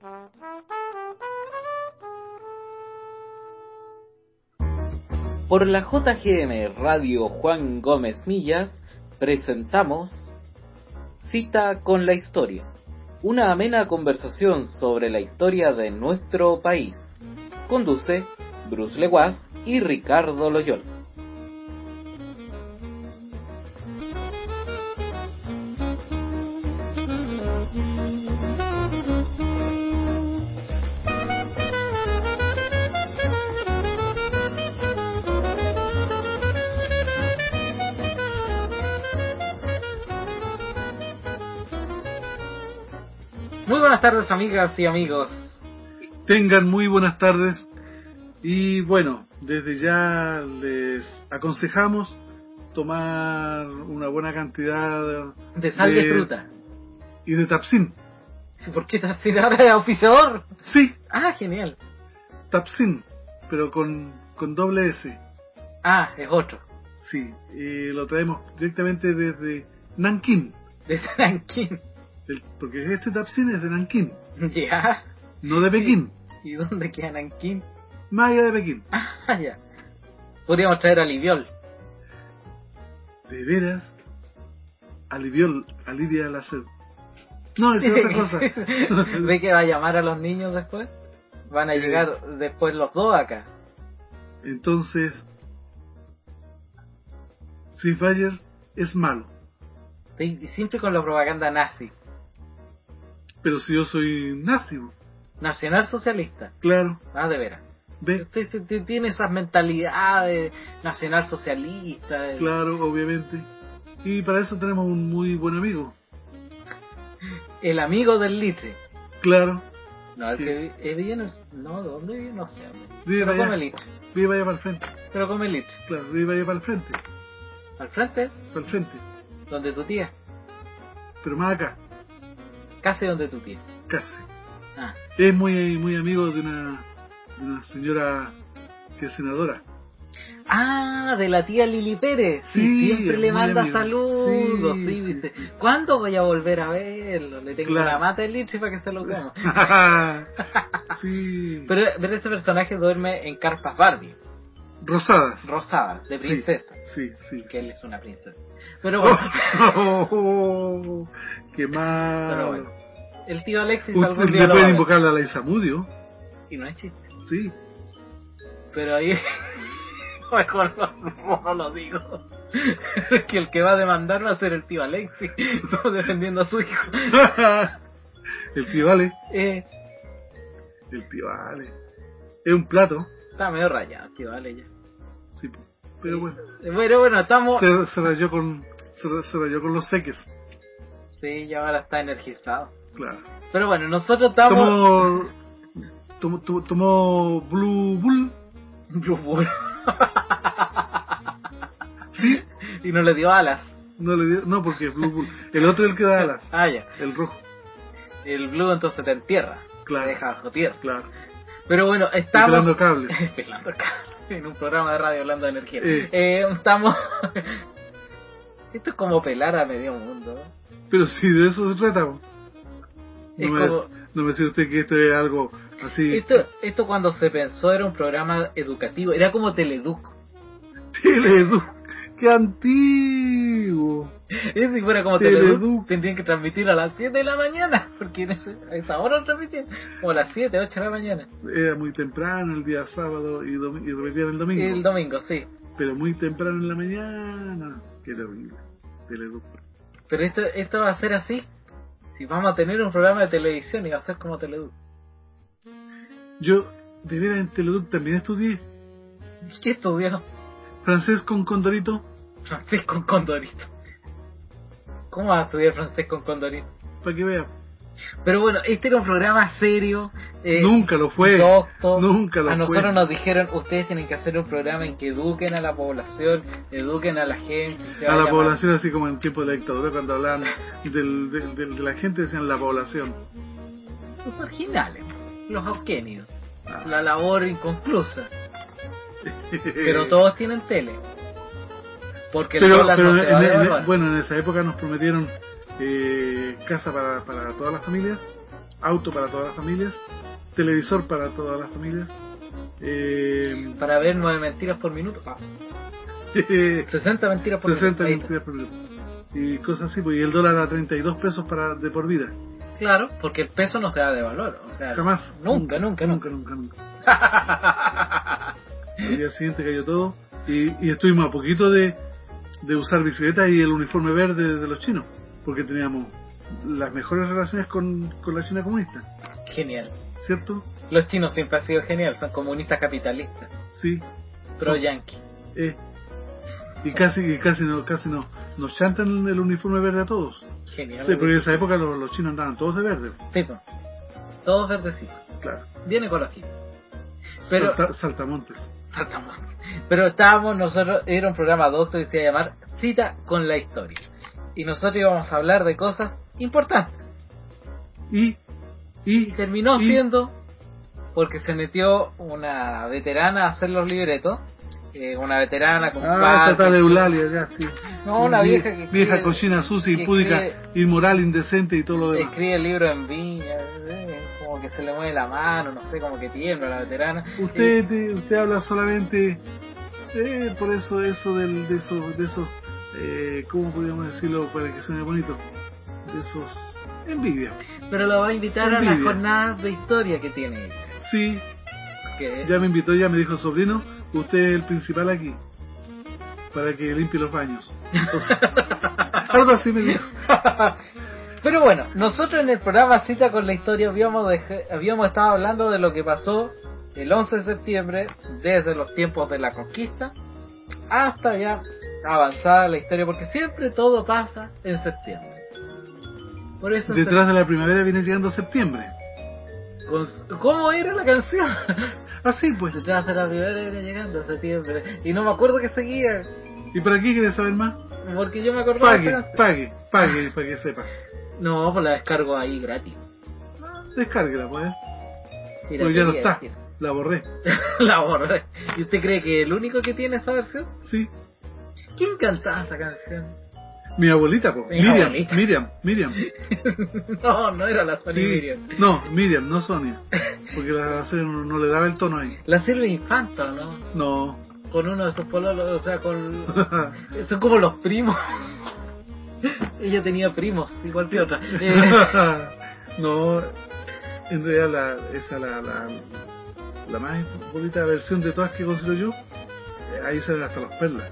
Por la JGM Radio Juan Gómez Millas presentamos Cita con la Historia, una amena conversación sobre la historia de nuestro país. Conduce Bruce Leguaz y Ricardo Loyola. Muy buenas tardes, amigas y amigos. Tengan muy buenas tardes y bueno, desde ya les aconsejamos tomar una buena cantidad De sal de fruta. Y de Tapsin. ¿Por qué Tapsin ahora es auspiciador? Sí. Ah, genial. Tapsin, pero con doble S. Ah, es otro. Sí, lo traemos directamente desde Nankín. Desde Nankín. Porque este Tapsin es de Nankín. Ya. No de Pekín. ¿Y dónde queda Nankín? Más allá de Pekín. Ah, ya. Podríamos traer a Liviol. ¿De veras? Alivia la sed. No, es otra cosa. ¿Ve que va a llamar a los niños después? Van a llegar después los dos acá. Entonces, Swiftwater es malo. Sí, siempre con la propaganda nazi. Pero si yo soy nazi. Nacional socialista. Claro. Ah, de veras. ¿Ve? Usted tiene esas mentalidades nacional socialista. Claro, obviamente. Y para eso tenemos un muy buen amigo. El amigo del litre. Claro. No, el que vive no, ¿dónde vive? No sé. Vive Pero allá. come litre. Vive allá para el frente. Pero come litre. Claro, vive allá para el frente. ¿Al frente? Para el frente. ¿Donde tu tía? Pero más acá. Casi donde tu tía. Casi. Ah. Es muy amigo de una señora que es senadora. Ah, de la tía Lili Pérez. Sí, siempre le manda amigo. saludos. Sí, Sí, dice, ¿cuándo voy a volver a verlo? Le tengo la mata del litre para que se lo coma. Sí. Pero ese personaje duerme en carpas Barbie. Rosadas, de princesa. Sí. Que él es una princesa. Pero bueno. Qué mal. Pero bueno. El tío Alexis Usted algún día le lo pueden va a ver. invocar a la Isamudio. Y no es chiste. Sí. Pero ahí mejor no lo digo. Que el que va a demandar va a ser el tío Alexis, defendiendo a su hijo. El tío Ale. El tío Ale. Es un plato. Está medio rayado, tío Ale ya. Sí, pero bueno. Bueno, estamos... Se rayó con los seques. Sí, ya ahora está energizado. Claro. Pero bueno, nosotros estamos... Tomó Blue Bull. Blue Bull. ¿Sí? Y no le dio alas. No, porque Blue Bull. El otro es el que da alas. Ah, ya. El rojo. El Blue entonces te entierra. Claro. Te deja bajo tierra. Claro. Pero bueno, estamos... Pelando cables. Pelando cables. En un programa de radio hablando de energía. Estamos... Esto es como pelar a medio mundo. Pero si de eso se trata. No me dice usted que esto es algo así. Esto cuando se pensó era un programa educativo. Era como Teleduc. Teleduc. ¡Qué antiguo! Si fuera como Teleduc, tendrían que transmitir a las 7 de la mañana. Porque a esa hora lo transmitían. Como a las 7, 8 de la mañana. Era muy temprano el día sábado y repetían el domingo. El domingo, sí. Pero muy temprano en la mañana. Qué terrible. Teleduc. Pero esto va a ser así. Si vamos a tener un programa de televisión y va a ser como Teleduc. Yo, de veras, en Teleduc también estudié. ¿Qué estudió? Francés con Condorito. Francés con Condorito. ¿Cómo vas a estudiar francés con Condorito? Para que vea. Pero bueno, este era un programa serio. Nunca lo fue. Nunca lo fue. A nosotros nos dijeron, ustedes tienen que hacer un programa en que eduquen a la población, eduquen a la gente. A la población, así como en tiempo de la dictadura, cuando hablaban de la gente, decían la población. Los marginales, los auquénidos, la labor inconclusa. Pero todos tienen tele. Porque el dólar no se va a devaluar. Bueno, en esa época nos prometieron casa para todas las familias. auto para todas las familias, televisor para todas las familias, para ver 9 mentiras por minuto. 60 mentiras por 60 minuto. mentiras por minuto. Y cosas así, pues, y el dólar a 32 pesos de por vida. Claro, porque el peso no se da de valor, o sea, Jamás. Nunca. Al día siguiente cayó todo y estuvimos a poquito de usar bicicleta y el uniforme verde de los chinos, porque teníamos las mejores relaciones con la China comunista. Genial. ¿Cierto? Los chinos siempre han sido genial, son comunistas capitalistas. Sí. Pro yankee. Y casi no nos chantan el uniforme verde a todos. Genial. Sí, porque en esa época los chinos andaban todos de verde. Sí, pues. Todos verdecitos. Claro. Bien ecológico. Pero Saltamontes. Pero estábamos nosotros, era un programa doctor que se iba a llamar Cita con la Historia. Y nosotros íbamos a hablar de cosas importantes. Y terminó siendo, porque se metió una veterana a hacer los libretos. Una veterana con esa tal Eulalia, ya, sí. No, una vieja que vieja cochina, sucia, impúdica, inmoral, indecente y todo lo demás. Escribe el libro en viña, como que se le mueve la mano, no sé, como que tiembla la veterana. Usted habla solamente por eso de esos ¿cómo podríamos decirlo para que suene bonito? De esos envidia. Pero lo va a invitar a las jornadas de historia que tiene ella. Sí. Ya me invitó, ya me dijo, sobrino, usted es el principal aquí, para que limpie los baños. Entonces, algo así me dijo. Pero bueno, nosotros en el programa Cita con la Historia habíamos estado hablando de lo que pasó el 11 de septiembre, desde los tiempos de la conquista hasta ya avanzada la historia, porque siempre todo pasa en septiembre. Por eso detrás de la primavera viene llegando septiembre. ¿Cómo era la canción? Así pues. Detrás de la primavera viene llegando septiembre. Y no me acuerdo que seguía. ¿Y para qué quieres saber más? Porque yo me acordaba. Pague, para que sepa. No, pues la descargo ahí gratis. Descárguela, pues. Pues ya no está. La borré. La borré. ¿Y usted cree que el único que tiene esa versión? Sí. ¿Quién cantaba esa canción? Mi abuelita, pues. Miriam. No era la Sonia, sí. Miriam. No, Miriam, no Sonia. Porque la Sonia no le daba el tono ahí. La Silvia Infanta, ¿no? No. Con uno de sus pololos, o sea, con... Son como los primos. Ella tenía primos, igual que otra. No, en realidad la más bonita versión de todas que considero yo, ahí salen hasta las perlas.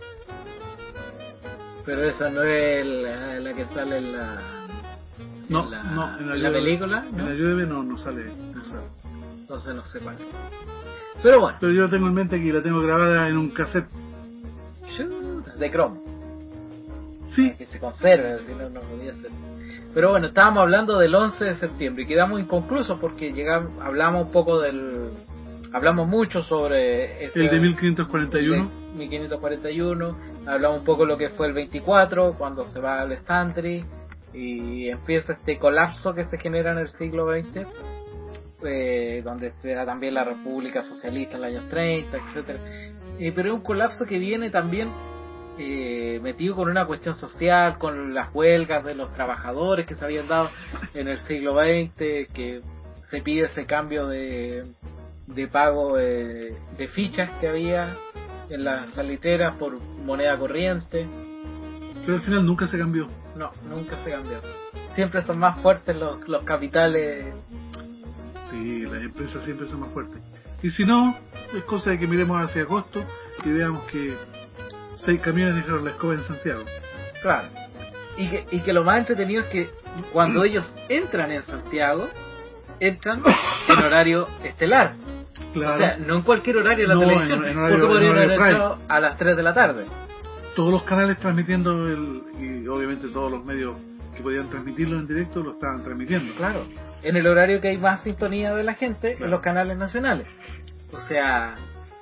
Pero esa no es la que sale en la... No, en la película, ¿no? En la lluvia no sale. Entonces no sé cuál. Pero bueno. Pero yo la tengo en mente aquí, la tengo grabada en un cassette. De cromo. Sí. Que se conserve, si no podía ser. Pero bueno, estábamos hablando del 11 de septiembre y quedamos inconclusos porque hablamos un poco hablamos mucho sobre... el de 1541. 1541, hablamos un poco de lo que fue el 24, cuando se va a Alessandri y empieza este colapso que se genera en el siglo XX, donde se da también la República Socialista en los años 30, etcétera. Pero es un colapso que viene también metido con una cuestión social, con las huelgas de los trabajadores que se habían dado en el siglo XX, que se pide ese cambio de pago de fichas que había en las salitreras por moneda corriente. Pero al final nunca se cambió. No, nunca se cambió. Siempre son más fuertes los capitales. Sí, las empresas siempre son más fuertes. Y si no, es cosa de que miremos hacia agosto y veamos que 6 camiones dejaron la escoba en Santiago. Claro. Y que lo más entretenido es que cuando ellos entran en Santiago, entran en horario estelar. Claro. O sea, no en cualquier horario de la televisión, porque podrían haber entrado a las 3 de la tarde. Todos los canales transmitiendo y obviamente todos los medios que podían transmitirlo en directo lo estaban transmitiendo. Claro, en el horario que hay más sintonía de la gente, claro, en los canales nacionales. O sea...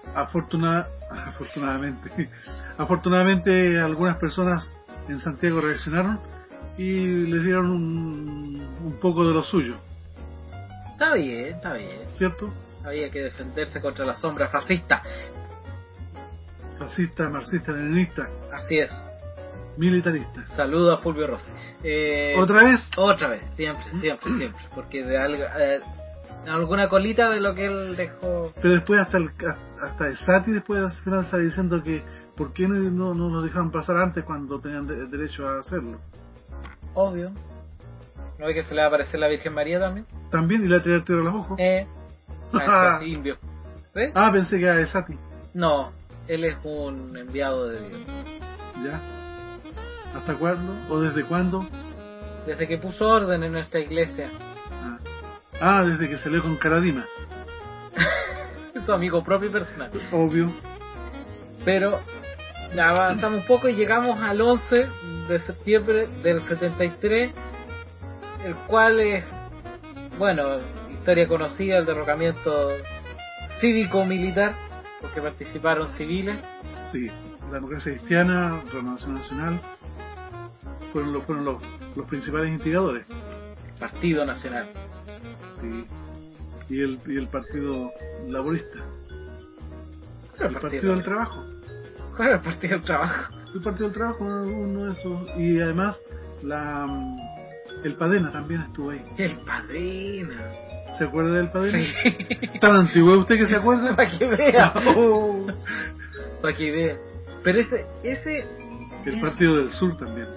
Afortunadamente algunas personas en Santiago reaccionaron y les dieron un poco de lo suyo. Está bien. ¿Cierto? Había que defenderse contra la sombra fascista. Fascista, marxista, leninista. Así es. militaristas. Saludo a Fulvio Rossi. ¿Otra vez? Otra vez, siempre. Porque de algo, alguna colita de lo que él dejó. Pero después hasta Esati después al final está diciendo que ¿por qué no nos dejaban pasar antes cuando tenían derecho a hacerlo? Obvio. ¿No ve que se le va a aparecer la Virgen María también? También, y le va a tirar tiro a los ojos. A este indio. ¿Ves? Pensé que era Esati. No, él es un enviado de Dios. ¿Ya? ¿Hasta cuándo? ¿O desde cuándo? Desde que puso orden en nuestra iglesia. Desde que salió con Caradima. Su amigo propio y personal. Obvio. Pero avanzamos un poco y llegamos al 11 de septiembre del 73, el cual es, bueno, historia conocida, el derrocamiento cívico-militar, porque participaron civiles. Sí, la democracia cristiana, Renovación Nacional, fueron los principales instigadores. Partido Nacional. Sí. Y el Partido Laborista. El Partido del Trabajo. ¿Cuál era el Partido del Trabajo? El Partido del Trabajo, uno de esos. Y además, el Padena también estuvo ahí. El Padena. ¿Se acuerda del Padena? Sí. ¿Tan antiguo usted que se acuerda? Para que vea. Para que vea. Pero ese... El Partido del Sur también.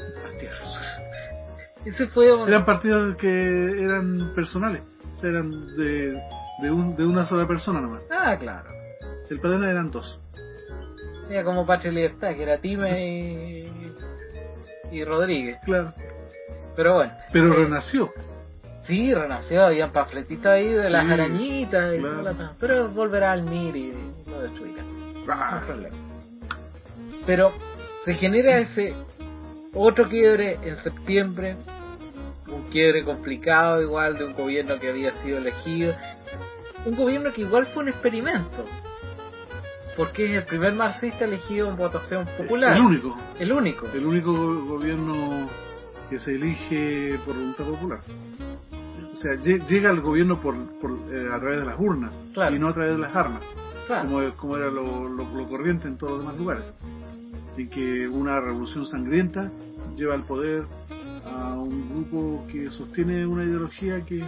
Ese fue Eran partidos que eran personales. O sea, eran de una sola persona nomás. Claro. El Padena eran dos. Era como Patria y Libertad, que era Time y Rodríguez. Claro. Pero bueno. Pero renació. Sí, renació, habían panfletitos ahí de las arañitas, claro. Pero volverá al MIR y lo destruirá. No hay problema. Pero se genera ese otro quiebre en septiembre, un quiebre complicado igual de un gobierno que había sido elegido, un gobierno que igual fue un experimento, porque es el primer marxista elegido en votación popular. El único gobierno que se elige por voluntad popular. O sea, llega al gobierno a través de las urnas, claro, y no a través de las armas, claro, como era lo corriente en todos los demás lugares. Y que una revolución sangrienta lleva al poder a un grupo que sostiene una ideología que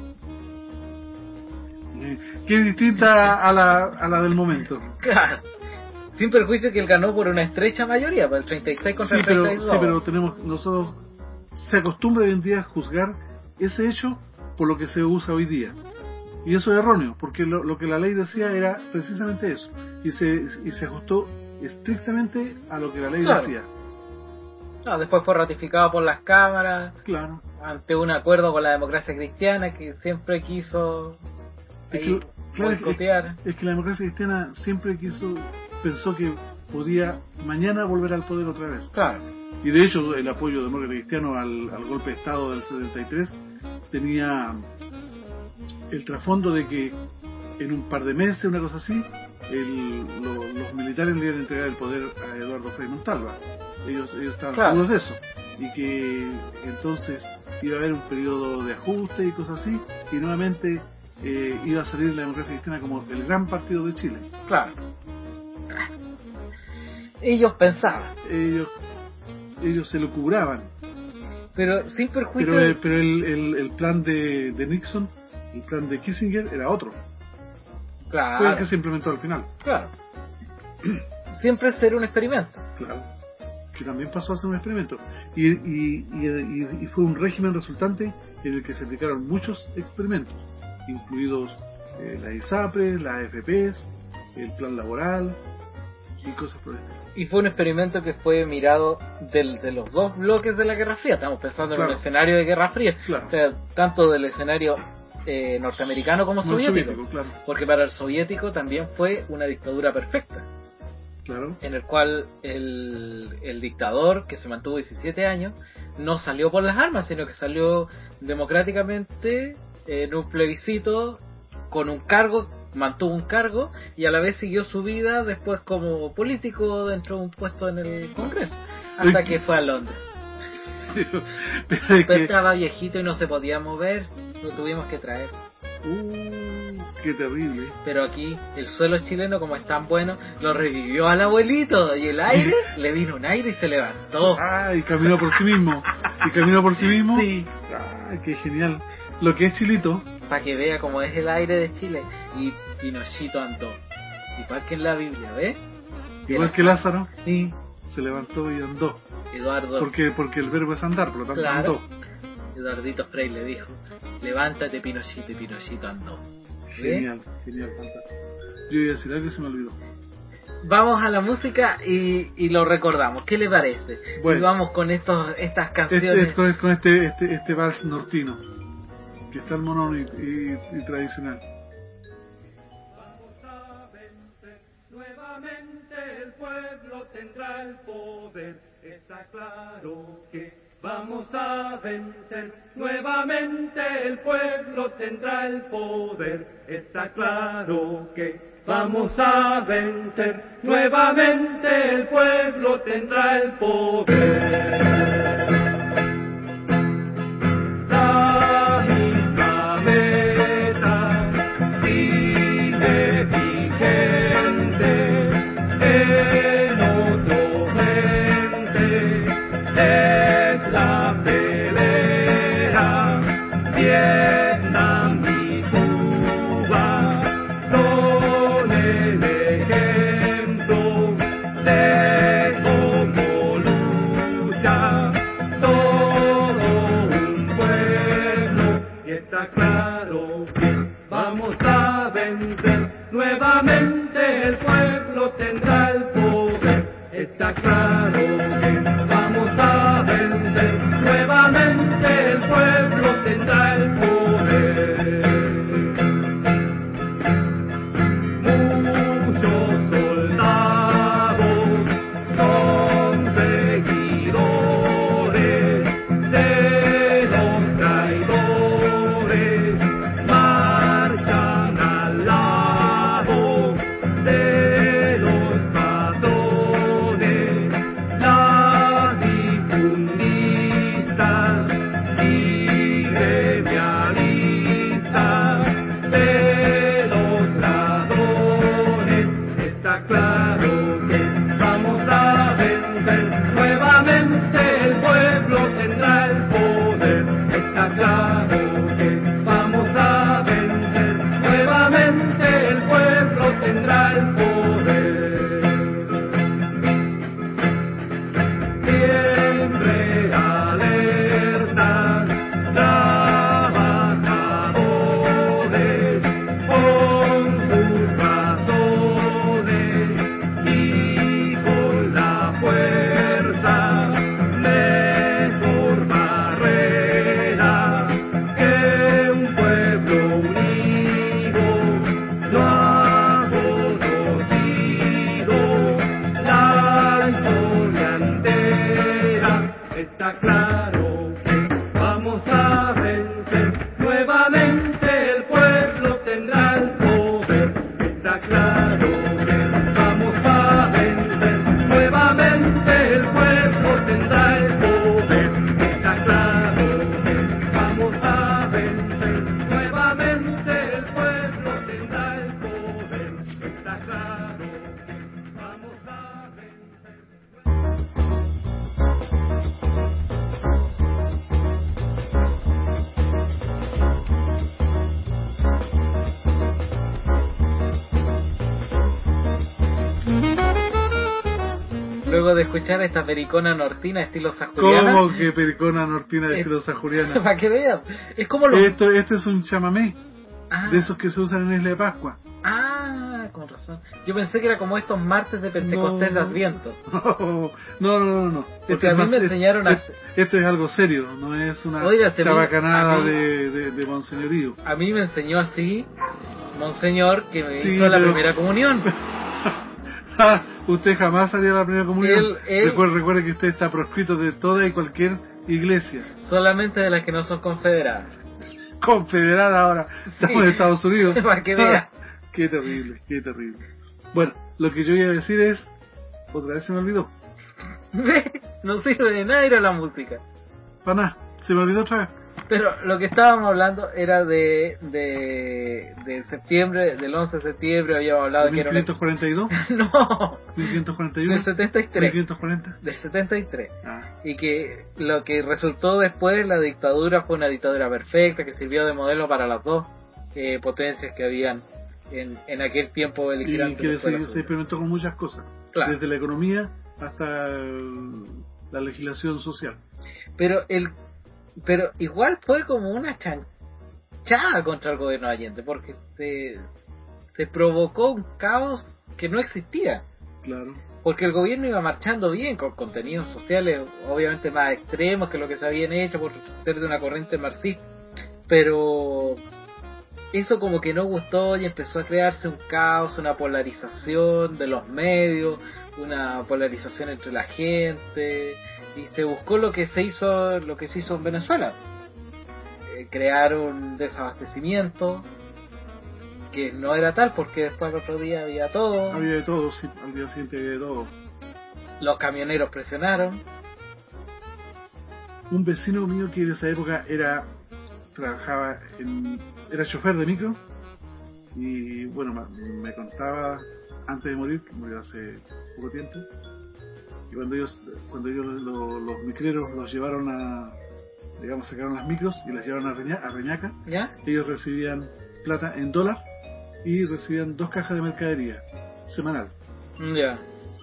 es distinta a la del momento. Claro. Sin perjuicio que él ganó por una estrecha mayoría, por el 36 contra el 32. Sí, pero nosotros se acostumbra hoy en día a juzgar ese hecho por lo que se usa hoy día. Y eso es erróneo, porque lo que la ley decía era precisamente eso. Y se ajustó estrictamente a lo que la ley decía. Después fue ratificado por las cámaras. Claro. Ante un acuerdo con la democracia cristiana que siempre quiso boicotear. Es que la democracia cristiana siempre pensó que podía mañana volver al poder otra vez. Claro. Y de hecho el apoyo demócrata cristiano al golpe de Estado del 73 tenía el trasfondo de que en un par de meses, una cosa así, los militares le iban a entregar el poder a Eduardo Frei Montalva. Ellos estaban seguros de eso, y que entonces iba a haber un periodo de ajuste y cosas así, y nuevamente iba a salir la democracia cristiana como el gran partido de Chile. Claro. Ellos pensaban. Ellos se lo cubraban. Pero sin perjuicio. Pero el plan de Nixon, el plan de Kissinger era otro. Claro. Fue el que se implementó al final. Claro. Siempre ser un experimento. Claro. Que también pasó a ser un experimento. Y fue un régimen resultante en el que se aplicaron muchos experimentos, incluidos las ISAPRES, las AFPs, el plan laboral y cosas por el estilo. Y fue un experimento que fue mirado de los dos bloques de la Guerra Fría. Estamos pensando en un escenario de Guerra Fría. Claro. O sea, tanto del escenario norteamericano como soviético. Claro. Porque para el soviético también fue una dictadura perfecta. Claro. En el cual el dictador, que se mantuvo 17 años, no salió por las armas, sino que salió democráticamente en un plebiscito con un cargo, mantuvo un cargo y a la vez siguió su vida después como político dentro de un puesto en el Congreso, hasta que fue a Londres. Pero estaba viejito y no se podía mover, lo tuvimos que traer. Qué terrible. Pero aquí el suelo chileno, como es tan bueno, lo revivió al abuelito y el aire le vino un aire y se levantó. Ah, y caminó por sí mismo. Sí. Ah, qué genial. Lo que es Chilito. Para que vea cómo es el aire de Chile. Y Pinochito andó. Igual que en la Biblia, ¿ves? Igual que Lázaro. Sí. Se levantó y andó. Eduardo. Porque el verbo es andar, por lo tanto Claro. andó. Eduardito Frei le dijo: levántate, Pinochito, y Pinochito andó. Genial, fantástico. Yo iba a decir algo y se me olvidó. Vamos a la música y lo recordamos. ¿Qué le parece? Bueno. Y vamos con estas canciones. Con este vals nortino, que es tan mono y tradicional. Vamos a vencer, nuevamente el pueblo tendrá el poder, está claro que vamos a vencer, nuevamente el pueblo tendrá el poder, está claro que vamos a vencer, nuevamente el pueblo tendrá el poder. La misma meta sigue vigente en otro frente, es la pelea, Vietnam y Cuba son el ejemplo de cómo lucha todo un pueblo, y está claro que vamos a vencer, nuevamente el pueblo tendrá el poder, está claro que vamos a vencer, nuevamente el pueblo tendrá el poder. Muchos soldados son seguidores de los traidores, marchan al lado de los patrones, latifundistas y gremialistas de los ladrones. Está claro que vamos a vencer, nuevamente el pueblo tendrá el poder. Está claro que vamos a vencer, nuevamente el pueblo tendrá el poder. Siempre alertas, trabajadores, con sus razones y con la fuerza, mejor barrera que un pueblo unido no ha conocido la historia entera. Está claro que vamos a vencer, nuevamente el pueblo tendrá el poder. Está claro que vamos a vencer, nuevamente el pueblo tendrá el poder. Está claro que vamos a vencer, nuevamente el pueblo tendrá el poder. Está claro que vamos a vencer. Luego de escuchar esta pericona nortina estilo sajuriana. ¿Cómo que pericona nortina de estilo sajuriana? Para que vean. Es como lo... Esto es un chamamé, Ah, de esos que se usan en Isla de Pascua. con razón. Yo pensé que era como estos martes de Pentecostés de Adviento. No. Porque a mí me enseñaron a... Esto es algo serio, no es una Oiga, chabacanada a mí- de monseñorío. A mí me enseñó así Monseñor, que me Sí, hizo la pero- primera comunión. Usted jamás salió a la primera comunión. Él- Recuerde que usted está proscrito de toda y cualquier iglesia. Solamente de las que no son confederadas. Confederada ahora. Estamos Sí. en Estados Unidos. Para que vea. Qué terrible, qué terrible. Bueno, lo que yo iba a decir es... Otra vez se me olvidó. No sirve de nada ir a la música. Para nada, se me olvidó otra vez. Pero lo que estábamos hablando era de septiembre, del 11 de septiembre, habíamos hablado de que era 1542, No, 1541, del 73. 1540. Del 73. Ah, Y que lo que resultó después, la dictadura fue una dictadura perfecta que sirvió de modelo para las dos potencias que habían en aquel tiempo y beligerante. que después de la se Segunda. experimentó con muchas cosas, Claro. desde la economía hasta la legislación social. Pero igual fue como una chanchada contra el gobierno de Allende, porque se provocó un caos que no existía. Claro. Porque el gobierno iba marchando bien, con contenidos sociales obviamente más extremos que lo que se habían hecho por ser de una corriente marxista, pero eso como que no gustó y empezó a crearse un caos, una polarización de los medios, una polarización entre la gente, y se buscó lo que se hizo en Venezuela, crear un desabastecimiento que no era tal, porque después al otro día había todo. Había de todo, sí, al día siguiente había de todo. Los camioneros presionaron. Un vecino mío que en esa época era chofer de micro, y bueno, me contaba antes de morir, que murió hace poco tiempo, y cuando ellos los micreros los llevaron sacaron las micros y las llevaron a Reñaca, ¿Ya? ellos recibían plata en dólar y recibían 2 cajas de mercadería semanal. Ya.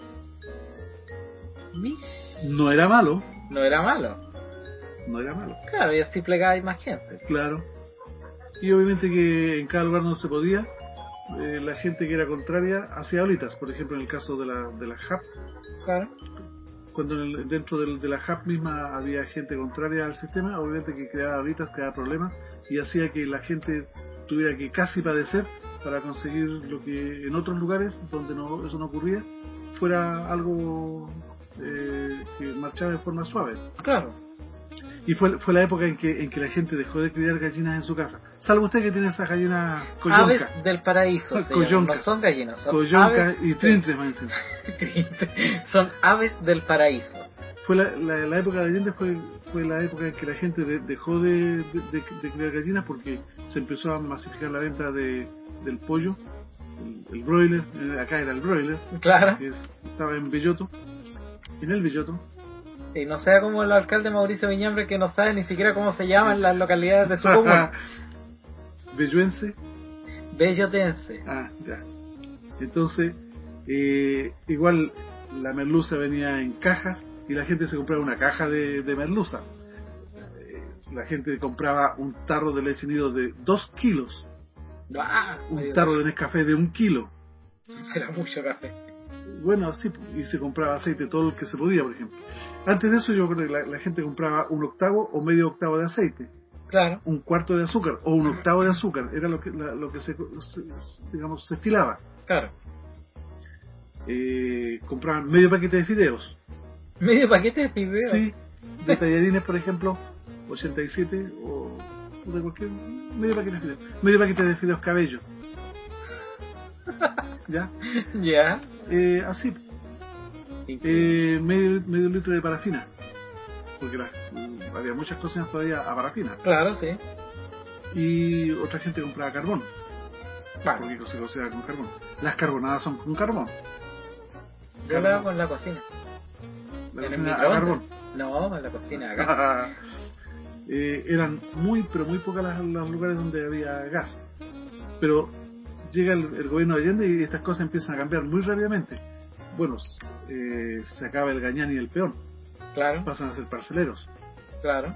No era malo, No era malo. Claro, y así plegaba más gente. claro. Y obviamente que en cada lugar donde se podía, la gente que era contraria hacía olitas. Por ejemplo, en el caso de la JAP, Claro. cuando dentro de la JAP misma había gente contraria al sistema, obviamente que creaba olitas, creaba problemas y hacía que la gente tuviera que casi padecer para conseguir lo que en otros lugares donde eso no ocurría fuera algo que marchaba de forma suave. Claro. Y fue la época en que la gente dejó de criar gallinas en su casa. Salvo usted que tiene esas gallinas coyonca. Aves del paraíso. Coyonca. No son gallinas, son Coyonca aves y trintres, más encima. son aves del paraíso. Fue la época de Allende fue la época en que la gente dejó de criar gallinas porque se empezó a masificar la venta del pollo, el broiler, acá era el broiler, Claro. que estaba en Belloto, en el Belloto. Y no sea como el alcalde Mauricio Viñambre, que no sabe ni siquiera cómo se llaman las localidades de su comuna. Belluense. Bellotense. Ah, ya. Entonces, igual la merluza venía en cajas y la gente se compraba una caja de merluza. La gente compraba un tarro de leche nido de 2 kilos, un tarro de Nescafé de 1 kilo. Será mucho café. Bueno, sí, y se compraba aceite todo el que se podía, por ejemplo. Antes de eso yo creo que la gente compraba 1/8 o medio octavo de aceite. Claro. 1/4 de azúcar o 1/8 de azúcar, era lo que se estilaba. Claro. Compraban medio paquete de fideos. ¿Medio paquete de fideos? Sí, de tallarines, por ejemplo, 87 o de cualquier medio paquete de fideos. Medio paquete de fideos cabello. ¿Ya? Ya. Así. Medio litro de parafina. Porque había muchas cocinas todavía a parafina. Claro, sí. Y otra gente compraba carbón. Claro. Porque se cocina con carbón. Las carbonadas son con carbón. Yo lo hago en la cocina. La ¿En el cocina a microondas? carbón. No, en la cocina acá. Eran pero muy pocas los lugares donde había gas. Pero llega el gobierno de Allende y estas cosas empiezan a cambiar muy rápidamente. Bueno, se acaba el gañán y el peón. Claro. Pasan a ser parceleros. Claro.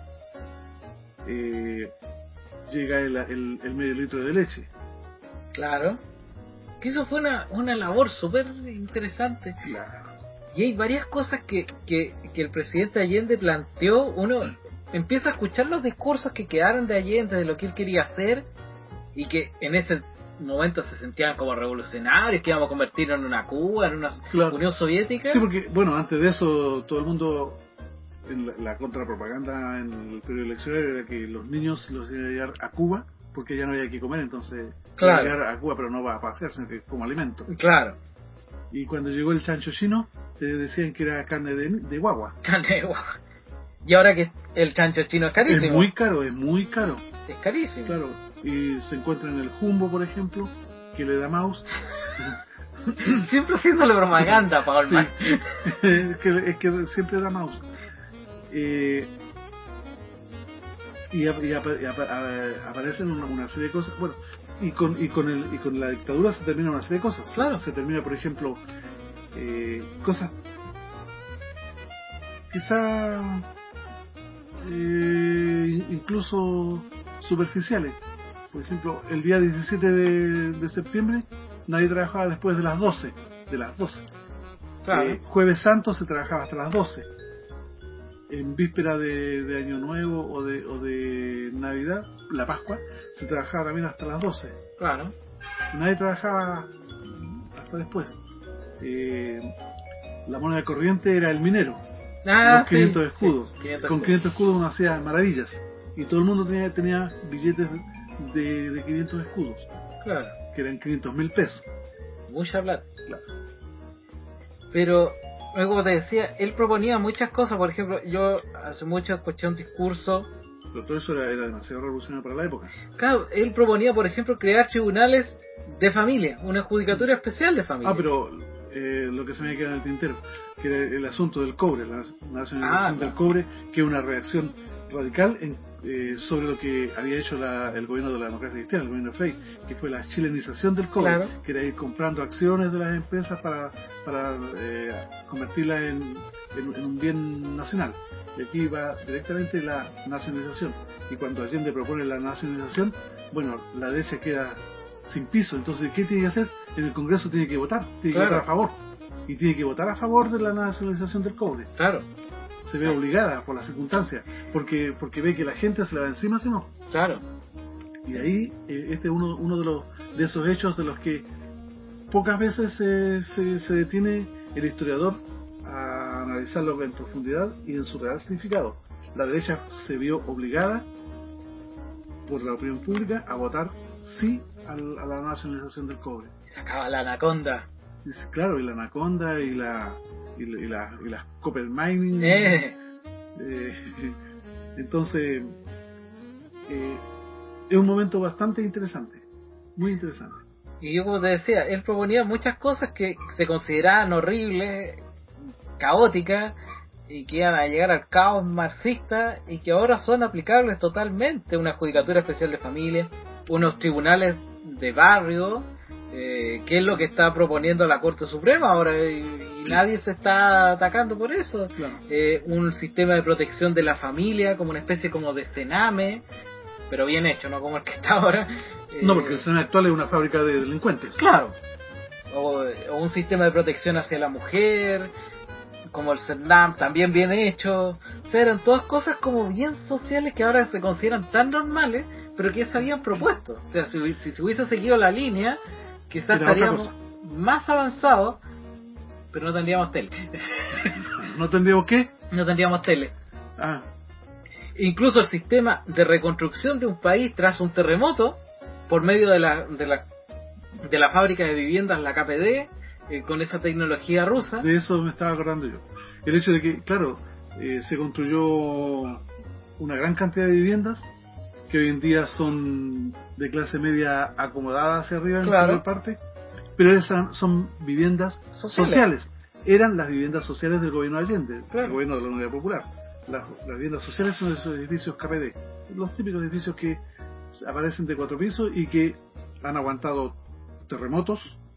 Llega el medio litro de leche. Claro. Que eso fue una labor súper interesante. Claro. Y hay varias cosas que el presidente Allende planteó. Uno empieza a escuchar los discursos que quedaron de Allende, de lo que él quería hacer, y que en ese momento se sentían como revolucionarios, que íbamos a convertirnos en una Cuba, en una Unión Soviética. Sí, porque, bueno, antes de eso, todo el mundo, en la contrapropaganda en el periodo eleccionario era que los niños los iban a llevar a Cuba, porque ya no había que comer, entonces claro, iban a llegar a Cuba, pero no va a pasear, sino que como alimento. Claro. Y cuando llegó el chancho chino, decían que era carne de guagua. Carne de guagua. Y ahora que el chancho chino es carísimo. Es muy caro, es muy caro. Es carísimo. Claro, y se encuentra en el Jumbo, por ejemplo, que le da mouse. Siempre haciéndole propaganda, Paul Sí. Mann. es que siempre da mouse. Aparecen una serie de cosas. Bueno, y con la dictadura se termina una serie de cosas. Claro. Se termina, por ejemplo, cosas quizá incluso superficiales. Por ejemplo, el día 17 de septiembre nadie trabajaba después de las 12. Claro. Jueves Santo se trabajaba hasta las 12. En víspera de Año Nuevo o de Navidad, la Pascua, se trabajaba también hasta las 12. Claro. Nadie trabajaba hasta después. La moneda corriente era el minero. Los 500 escudos. Sí, 500 Con escudos. 500 escudos uno hacía maravillas. Y todo el mundo tenía billetes de 500 escudos, Claro. que eran 500.000 pesos. Mucha plata. Claro. Pero, como te decía, él proponía muchas cosas. Por ejemplo, yo hace mucho escuché un discurso. Pero todo eso era demasiado revolucionario para la época. Claro, él proponía, por ejemplo, crear tribunales de familia, una judicatura especial de familia. Pero lo que se me queda en el tintero, que era el asunto del cobre, la nacionalización del cobre, que es una reacción radical sobre lo que había hecho el gobierno de la democracia cristiana, el gobierno de Frey, que fue la chilenización del cobre, Claro. que era ir comprando acciones de las empresas para convertirlas en un bien nacional. Y aquí va directamente la nacionalización. Y cuando Allende propone la nacionalización, bueno, la derecha queda sin piso. Entonces, ¿qué tiene que hacer? En el Congreso tiene que votar votar a favor. Y tiene que votar a favor de la nacionalización del cobre. Claro. Se ve obligada por las circunstancias, porque ve que la gente se le va encima, si no. Claro. Y ahí, este es uno de esos hechos de los que pocas veces se detiene el historiador a analizarlo en profundidad y en su real significado. La derecha se vio obligada por la opinión pública a votar sí a la nacionalización del cobre. Y sacaba la anaconda. Claro, y la anaconda y las copper mining. Entonces, es un momento bastante interesante, muy interesante. Y yo, como te decía, él proponía muchas cosas que se consideraban horribles, caóticas, y que iban a llegar al caos marxista, y que ahora son aplicables totalmente. Una judicatura especial de familia, unos tribunales de barrio, que es lo que está proponiendo la Corte Suprema ahora, y nadie se está atacando por eso. Claro. Un sistema de protección de la familia, como una especie como de cename, pero bien hecho, no como el que está ahora. No, porque el Senado actual es una fábrica de delincuentes. Claro. O un sistema de protección hacia la mujer, como el CERNAM, también bien hecho. O sea, eran todas cosas como bien sociales que ahora se consideran tan normales, pero que ya se habían propuesto. O sea, si se hubiese seguido la línea, quizás Era otra estaríamos cosa. más avanzados, pero no tendríamos tele. ¿No tendríamos qué? No tendríamos tele. Ah, Incluso el sistema de reconstrucción de un país tras un terremoto, por medio de la fábrica de viviendas, la KPD, con esa tecnología rusa. de eso me estaba acordando yo. El hecho de que, claro, se construyó una gran cantidad de viviendas que hoy en día son de clase media acomodada hacia arriba en Claro. la mayor parte, pero esas son viviendas sociales. Eran las viviendas sociales del gobierno de Allende, Claro. el gobierno de la Unidad Popular. Las viviendas sociales son esos edificios KPD, los típicos edificios que aparecen de 4 pisos y que han aguantado terremotos,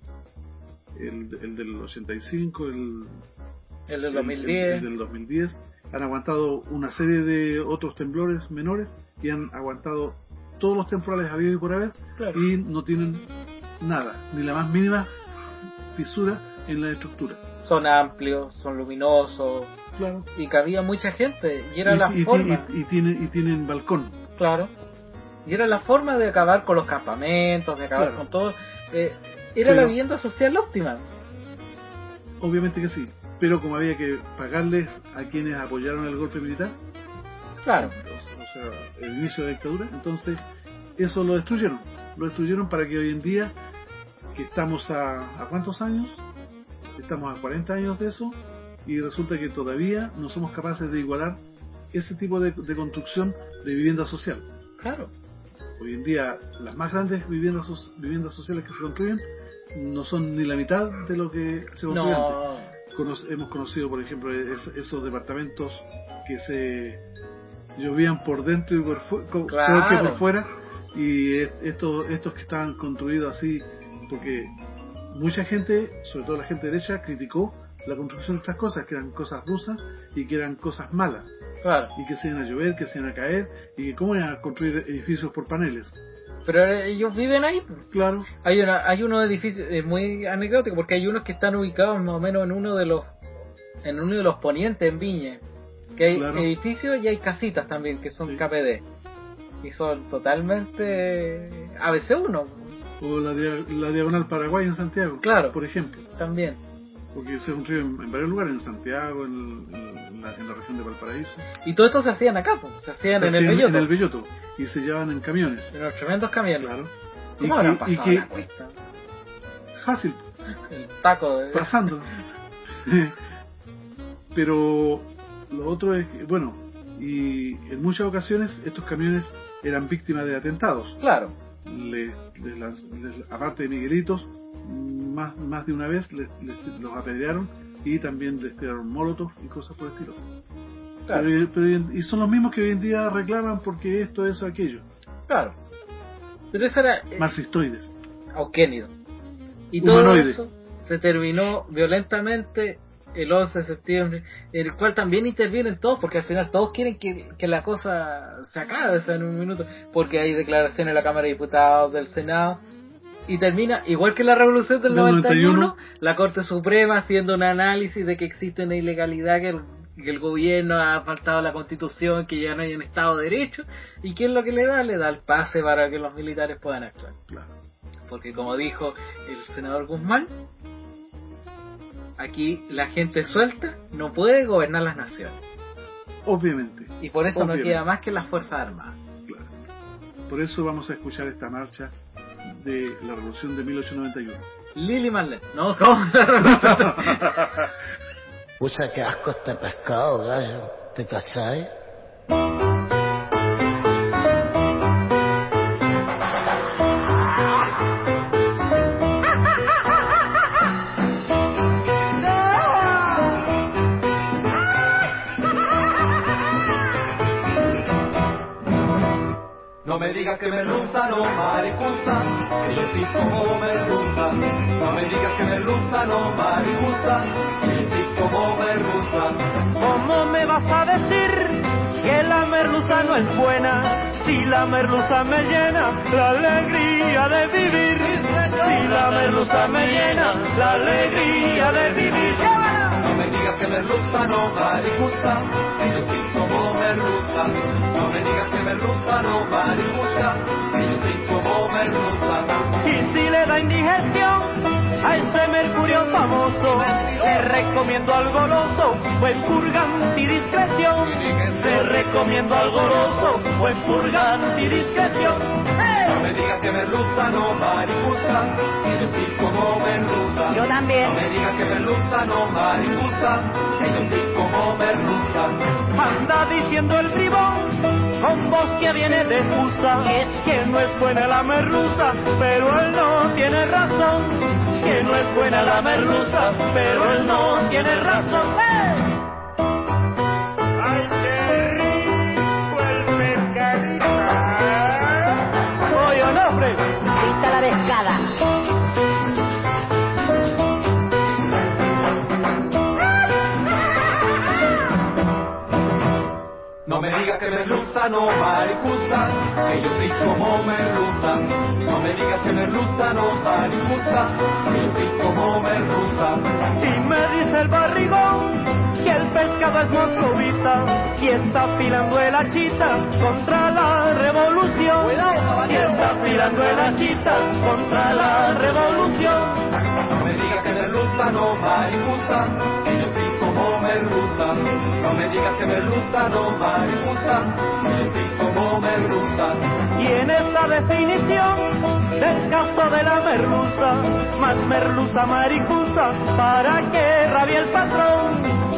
el del 85, El del 2010. el del 2010, han aguantado una serie de otros temblores menores y han aguantado todos los temporales habidos y por haber. Claro. Y no tienen nada, ni la más mínima fisura en la estructura. Son amplios, son luminosos, Claro. y cabía mucha gente, y era la forma. Y tienen balcón. Claro. Y era la forma de acabar con los campamentos, de acabar Claro. con todo. Era Pero- la vivienda social óptima. Obviamente que sí, pero como había que pagarles a quienes apoyaron el golpe militar, Claro. o sea, el inicio de la dictadura, entonces eso lo destruyeron para que hoy en día, que estamos a ¿cuántos años? Estamos a 40 años de eso, y resulta que todavía no somos capaces de igualar ese tipo de construcción de vivienda social. Claro. Hoy en día las más grandes viviendas sociales que se construyen no son ni la mitad de lo que se construía antes. Hemos conocido, por ejemplo, esos departamentos que se llovían por dentro y peor que por fuera, y estos que estaban construidos así, porque mucha gente, sobre todo la gente derecha, criticó la construcción de estas cosas, que eran cosas rusas y que eran cosas malas. Claro. Y que se iban a llover, que se iban a caer, y que cómo iban a construir edificios por paneles. Pero ellos viven ahí. Claro. Hay unos edificios, es muy anecdótico, porque hay unos que están ubicados más o menos en uno de los ponientes en Viña. Que hay edificios y hay casitas también, que son KPD. Y son totalmente ABC1. O la Diagonal Paraguay en Santiago. Claro. Por ejemplo. También. Porque se construye en varios lugares, en Santiago, en la región de Valparaíso. Y todo esto se hacían acá, se hacían en el Belloto. En el Belloto. Y se llevaban en camiones. En los tremendos camiones. Claro. ¿Cómo habrán pasado la cuesta? Fácil. El taco de... Pasando. Pero lo otro es que, bueno, y en muchas ocasiones estos camiones eran víctimas de atentados. Claro. Aparte de Miguelitos, más de una vez los apedrearon y también les tiraron molotov y cosas por el estilo. Claro. Y son los mismos que hoy en día reclaman porque esto, eso, aquello. Claro. Pero eso era... marxistoides. Auquénido. Y humanoide. Todo eso se terminó violentamente el 11 de septiembre, en el cual también intervienen todos, porque al final todos quieren que la cosa se acabe, o sea, en un minuto, porque hay declaraciones en la Cámara de Diputados, del Senado, y termina, igual que la Revolución del 91, la Corte Suprema haciendo un análisis de que existe una ilegalidad, que el gobierno ha faltado a la Constitución, que ya no hay un Estado de Derecho, y ¿qué es lo que le da? Le da el pase para que los militares puedan actuar. Claro. Porque como dijo el senador Guzmán, aquí la gente suelta no puede gobernar las naciones. Obviamente. Y por eso no queda más que las Fuerzas Armadas. Claro. Por eso vamos a escuchar esta marcha de la Revolución de 1891. Lili Marlene. No, ¿cómo? Pucha, qué asco este pescado, gallo. ¿Te cachai? No me digas que merluza, no maricusa, que yo sí como merluza. No me digas que merluza, no maricusa, que yo sí como merluza. ¿Cómo me vas a decir que la merluza no es buena? Si la merluza me llena la alegría de vivir. Si la merluza me llena la alegría de vivir. No me digas que merluza, no maricusa, que yo sí como merluza. No me digas que merluza, no maricusa, que yo sí como merluza. Y si le da indigestión a ese mercurio famoso, le recomiendo al goloso buen purgante y discreción. Le recomiendo al goloso buen purgante y discreción. No me digas que merluza, no maricusa, que yo sí como merluza. Yo también. No me digas que merluza, no maricusa, que yo sí como merluza. Anda diciendo el bribón con voz que viene de Fusa, que no es buena la merluza, pero él no tiene razón. Que no es buena la merluza, pero él no tiene razón. ¡Ay, qué rico el pescadito! ¡Oye, Onofre! Grita la pescada. No me digas que merluza, no maricusa, que yo sí como merluza. No me digas que merluza, no maricusa, que yo sí como merluza. Y me dice el barrigón que el pescado es moscovita y está afilando el hachita contra la revolución. Y está afilando el hachita contra la revolución. No me digas que merluza, no maricusa, que yo sí como merluza. No me digas que merluza, no maricusa, que yo sí como merluza. Y en esta definición del caso de la merluza, más merluza maricusa, para que rabie el patrón.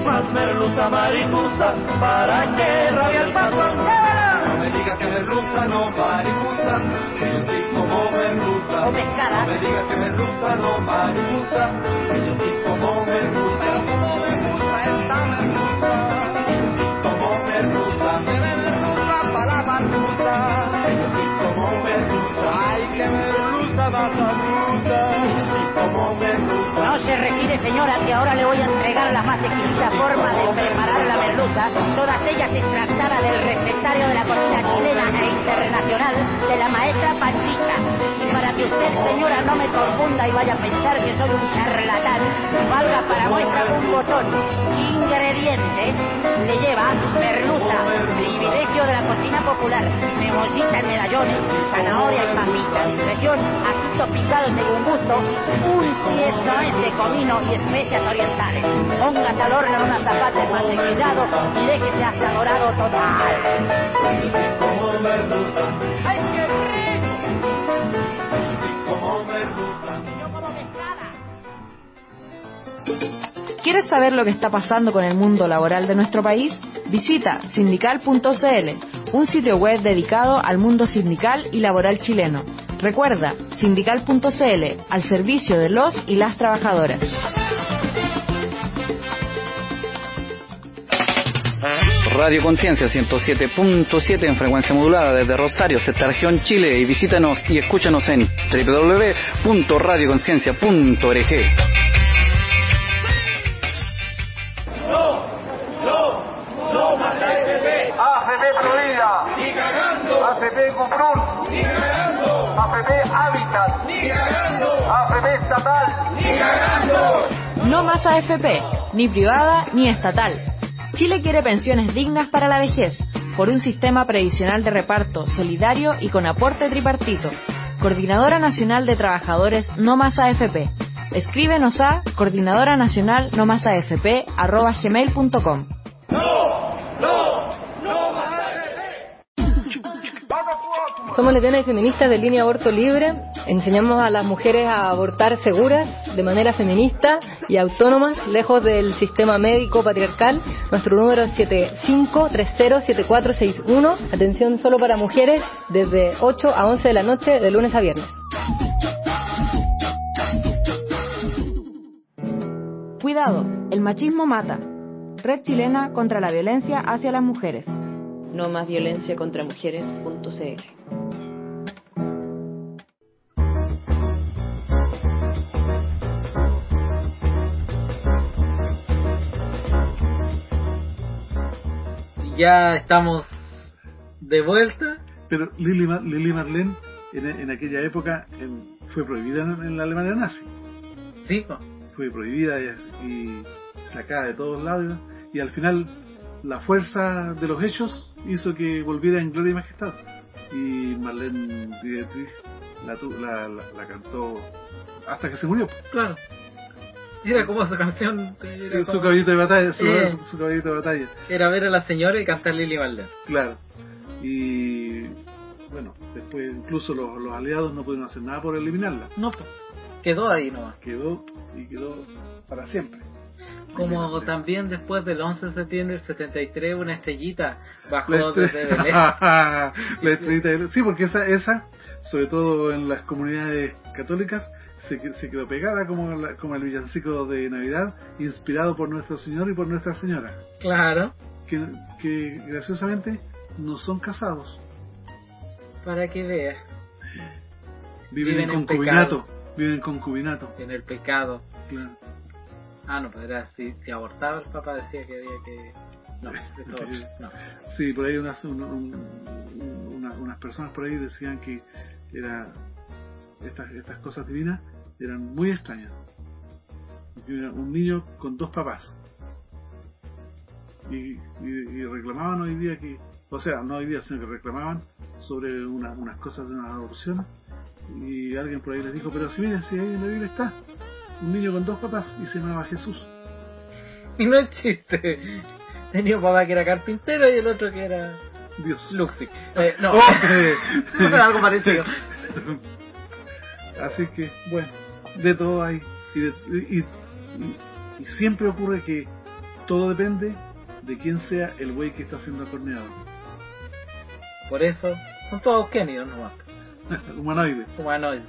más merluza mariposa, para que rabia el papón. No me digas que merluza, no mariposa, que yo soy como merluza. O pescada. No me digas que merluza, no mariposa, que yo soy como merluza. Pero como merluza, esta merluza, que yo soy como merluza. Que me merluza para la merluza, que yo soy como merluza. Ay, que merluza más merluza, que yo soy como merluza. No se retire, señora, que ahora le voy a entregar la más exquisita forma de preparar la merluza, todas ellas extractadas del recetario de la cocina chilena e internacional de la maestra Panchita. Y para que usted, señora, no me confunda y vaya a pensar que soy un charlatán, valga para muestra un botón. Ingredientes: le lleva merluza, privilegio de la cocina popular, cebollita en medallones, zanahoria en papita, discreción, ajito picado según gusto, un nuez de comino y especias orientales. Póngase al horno en una zapata de mantequillado y déjese hasta dorado total. Como merluza, ¡Ay, qué rico! como merluza. Yo como pescada. ¿Quieres saber lo que está pasando con el mundo laboral de nuestro país? Visita sindical.cl, un sitio web dedicado al mundo sindical y laboral chileno. Recuerda, sindical.cl, al servicio de los y las trabajadoras. Radio Conciencia 107.7 en frecuencia modulada desde Rosario, sexta región, Chile, y visítanos y escúchanos en www.radioconciencia.org. No más AFP. AFP Florida. Ni cagando. AFP Cuprún. Ni cagando. AFP Hábitat. Ni cagando. AFP estatal. Ni cagando. No más AFP, ni privada ni estatal. Chile quiere pensiones dignas para la vejez, por un sistema previsional de reparto solidario y con aporte tripartito. Coordinadora Nacional de Trabajadores No Más AFP. Escríbenos a coordinadoranacionalnomasafp@gmail.com. Somos lesbianas y feministas de Línea Aborto Libre. Enseñamos a las mujeres a abortar seguras, de manera feminista y autónomas, lejos del sistema médico patriarcal. Nuestro número es 75307461. Atención solo para mujeres, desde 8 a 11 de la noche, de lunes a viernes. Cuidado, el machismo mata. Red chilena contra la violencia hacia las mujeres. No más violencia contra mujeres.cl. Ya estamos de vuelta. Pero Lili Marlene en aquella época fue prohibida en la Alemania nazi. Sí, pues. Fue prohibida y sacada de todos lados, y al final la fuerza de los hechos hizo que volviera en gloria y majestad, y Marlene Dietrich la cantó hasta que se murió. Claro. Era como esa canción. Era su como... caballito de batalla, su caballito de batalla. Era ver a la señora y cantar Lili Marlene. Claro. Y bueno, después incluso los aliados no pudieron hacer nada por eliminarla. No, pues. Quedó ahí nomás. Quedó para siempre. Como también después del 11 de septiembre del 73 una estrellita bajó desde Belén. La estrellita, sí, porque esa, sobre todo en las comunidades católicas, se quedó pegada como el villancico de Navidad, inspirado por Nuestro Señor y por Nuestra Señora. Claro. Que graciosamente no son casados. Para que veas. Viven en concubinato. Viven en concubinato. En el pecado. Claro. Ah, no, pero era si abortaba el papá decía que había que... No, no. Sí, por ahí unas personas por ahí decían que estas cosas divinas eran muy extrañas. Era un niño con dos papás. Y reclamaban hoy día no hoy día, sino que reclamaban sobre unas cosas de una aborción. Y alguien por ahí les dijo, pero si miren, si ahí en la Biblia está un niño con dos papás y se llamaba Jesús. Y no es chiste. Tenía un papá que era carpintero y el otro que era Dios. Luxi. No, algo parecido. Así que, bueno, de todo hay. Y siempre ocurre que todo depende de quién sea el güey que está siendo acorneado. Por eso, son todos kénidos nomás. Humanoides. Humanoides.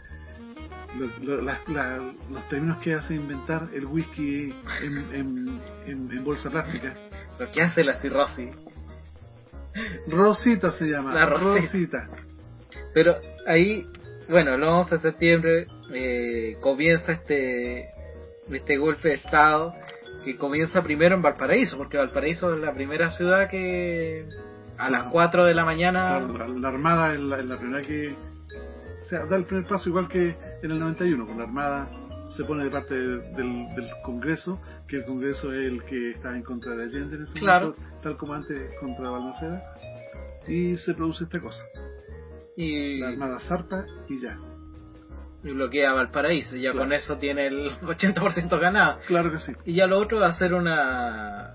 Los términos que hace inventar el whisky en bolsa plástica. Lo que hace la cirrosis. Rosita se llama. La Rosita. Pero ahí, bueno, el 11 de septiembre comienza este golpe de estado, que comienza primero en Valparaíso, porque Valparaíso es la primera ciudad que a las 4 de la mañana... Claro, la Armada es la primera que... O sea, da el primer paso igual que en el 91, con la Armada se pone de parte del Congreso, que el Congreso es el que está en contra de Allende en ese momento, tal como antes contra Balmaceda, y se produce esta cosa. Y la Armada zarpa y ya. Y bloquea Valparaíso, y ya claro. Con eso tiene el 80% ganado. Claro que sí. Y ya lo otro va a ser una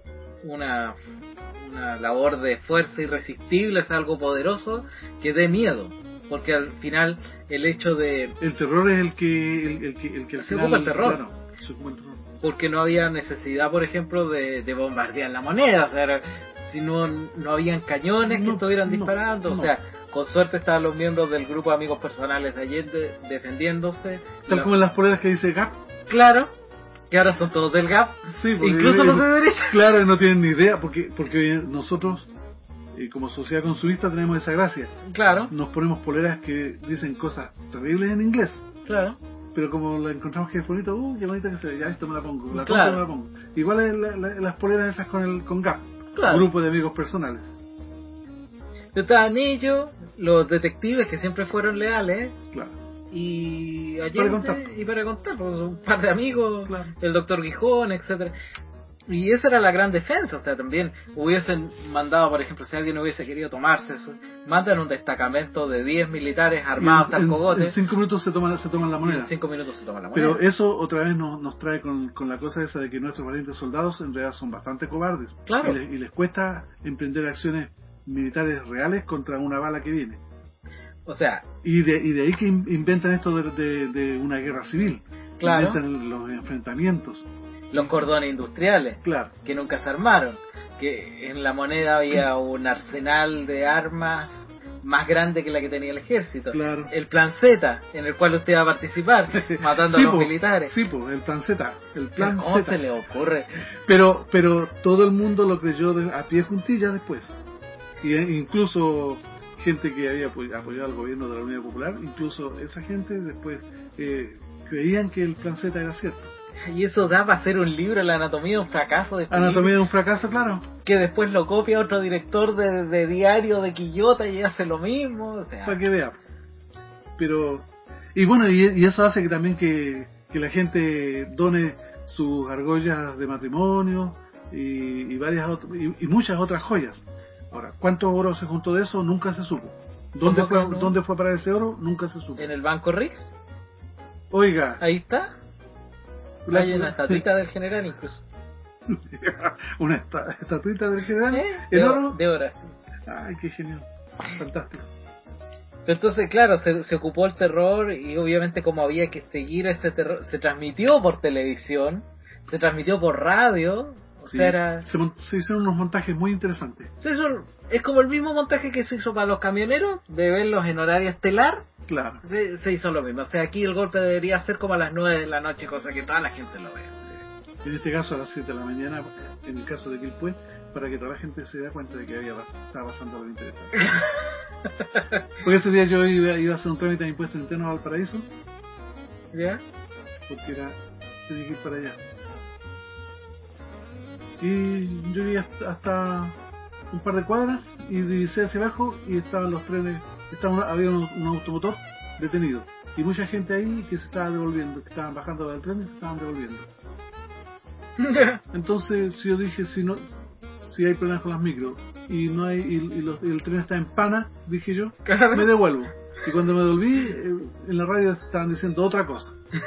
labor de fuerza irresistible, es algo poderoso que dé miedo. Porque al final el hecho de... El terror es el que al se final, ocupa el terror. Claro, se ocupa el terror. Porque no había necesidad, por ejemplo, de bombardear la moneda. O sea, si no habían cañones que estuvieran disparando. O sea, con suerte estaban los miembros del grupo de amigos personales de Allende defendiéndose. Tal como en las poleras que dice GAP. Claro, que ahora son todos del GAP. Sí, incluso los de derecha. Claro, no tienen ni idea, porque nosotros... como sociedad consumista tenemos esa gracia. Claro. Nos ponemos poleras que dicen cosas terribles en inglés. Claro. Pero como la encontramos que es bonito, qué bonita que se ve, ya esto me la pongo, me la pongo. Igual es las poleras esas con GAP, claro. Grupo de amigos personales. Estaban ellos, los detectives que siempre fueron leales. Claro. Y para contar, pues, un par de amigos, claro. El doctor Gijón, etcétera. Y esa era la gran defensa, o sea, también hubiesen mandado, por ejemplo, si alguien hubiese querido tomarse eso, mandan un destacamento de 10 militares armados hasta el cogote. En 5 minutos se toman la moneda. En 5 minutos se toman la moneda. Pero eso otra vez nos trae con la cosa esa de que nuestros valientes soldados en realidad son bastante cobardes. Claro. Y les cuesta emprender acciones militares reales contra una bala que viene. O sea... Y de ahí que inventan esto de una guerra civil. Claro. Inventan los enfrentamientos. Los cordones industriales, claro, que nunca se armaron, que en la moneda había un arsenal de armas más grande que la que tenía el ejército. Claro. El plan Z, en el cual usted va a participar, matando a los militares. Sí, el plan Z. ¿Cómo se le ocurre? Pero todo el mundo lo creyó a pie juntillas después. Y incluso gente que había apoyado al gobierno de la Unidad Popular, incluso esa gente después creían que el plan Z era cierto. Y eso da para hacer un libro, La anatomía de un fracaso. Anatomía de un fracaso, claro. Que después lo copia otro director de diario de Quillota y hace lo mismo. O sea. Para que vea. Pero... Y bueno, y eso hace que también que la gente done sus argollas de matrimonio y varias y muchas otras joyas. Ahora, ¿cuánto oro se juntó de eso? Nunca se supo. ¿Dónde fue para ese oro? Nunca se supo. ¿En el Banco Rix? Oiga. Ahí está. Hay una estatuita del general incluso. ¿Una estatuita del general? ¿En oro? De oro. Ay, qué genial. Fantástico. Entonces, claro, se ocupó el terror y obviamente como había que seguir este terror, se transmitió por televisión, se transmitió por radio. Sí, se hicieron unos montajes muy interesantes. Es como el mismo montaje que se hizo para los camioneros, de verlos en horario estelar. Claro. Se hizo lo mismo. O sea, aquí el golpe debería ser como a las 9 de la noche, cosa que toda la gente lo vea. En este caso a las 7 de la mañana, en el caso de Quilpué, para que toda la gente se dé cuenta de que estaba pasando algo interesante. Porque ese día yo iba a hacer un trámite de impuestos internos a Valparaíso. ¿Ya? Porque tenía que ir para allá. Y yo llegué hasta un par de cuadras y divisé hacia abajo y estaban los trenes, había un automotor detenido y mucha gente ahí que se estaba devolviendo, que estaban bajando del tren y se estaban devolviendo. Entonces yo dije, si hay problemas con las micros y no hay y el tren está en pana, dije yo, claro, me devuelvo. Y cuando me devolví, en la radio estaban diciendo otra cosa.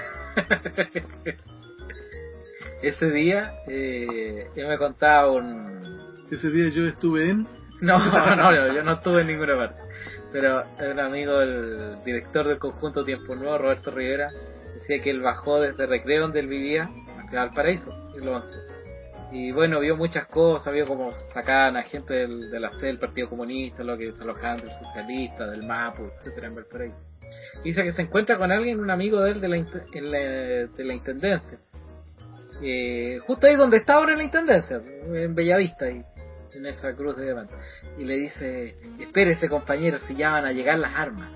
Ese día, yo me contaba Ese día yo estuve en... No, yo no estuve en ninguna parte. Pero un amigo, el director del conjunto Tiempo Nuevo, Roberto Rivera, decía que él bajó desde Recreo, donde él vivía, hacia Valparaíso, el 11. Y bueno, vio muchas cosas, vio cómo sacaban a gente de la sede del Partido Comunista, lo que desalojaban del socialista, del MAPU, etcétera, en Valparaíso. Y dice que se encuentra con alguien, un amigo de él de la intendencia. Justo ahí donde está ahora la intendencia, en Bellavista, y en esa cruz de diamante. Y le dice, espérese compañero, si ya van a llegar las armas.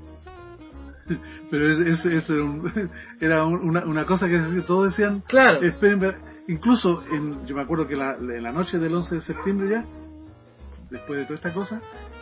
Pero eso era una cosa que todos decían, claro. Esperen, incluso yo me acuerdo que en la noche del 11 de septiembre ya, después de toda esta cosa,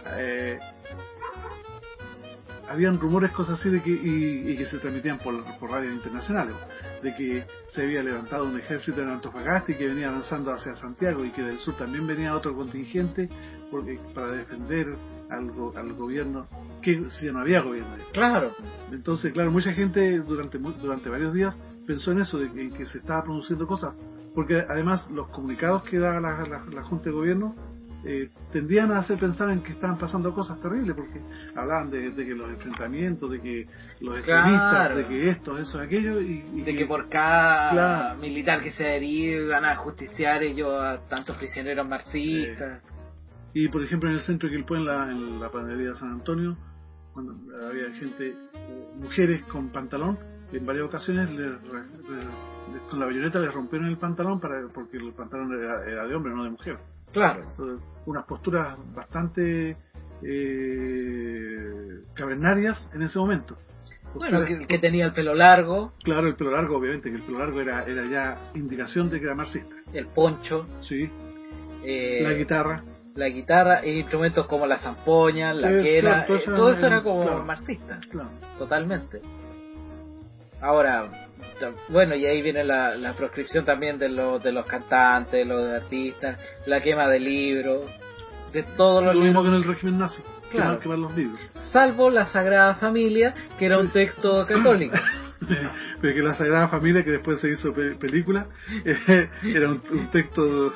habían rumores, cosas así, de que y que se transmitían por radios internacionales, de que se había levantado un ejército en Antofagasta y que venía avanzando hacia Santiago, y que del sur también venía otro contingente para defender al gobierno, que si ya no había gobierno. Claro. Entonces, claro, mucha gente durante varios días pensó en eso, de que se estaba produciendo cosas, porque además los comunicados que daba la Junta de Gobierno tendían a hacer pensar en que estaban pasando cosas terribles, porque hablaban de que los enfrentamientos, de que los extremistas, claro, de que esto, eso, aquello, y de que por cada claro, militar que se herido van a justiciar ellos a tantos prisioneros marxistas. Y por ejemplo en el centro de Quilpué, en la panadería de San Antonio, cuando había gente, mujeres con pantalón, en varias ocasiones con la bayoneta les rompieron el pantalón porque el pantalón era de hombre, no de mujer. Claro. Entonces, unas posturas bastante cavernarias en ese momento. Bueno, que tenía el pelo largo. Claro, el pelo largo, obviamente, que el pelo largo era ya indicación de que era marxista. El poncho. Sí. La guitarra. La guitarra, e instrumentos como la zampoña, la quena, claro, todo eso era como claro, marxista. Claro. Totalmente. Ahora, bueno, y ahí viene la proscripción también de los cantantes, de los artistas, la quema de libros, de todos los libros. Lo mismo que en el régimen nazi, claro, quemar los libros. Salvo la Sagrada Familia, que era un texto católico. Pero que la Sagrada Familia, que después se hizo película, era un texto,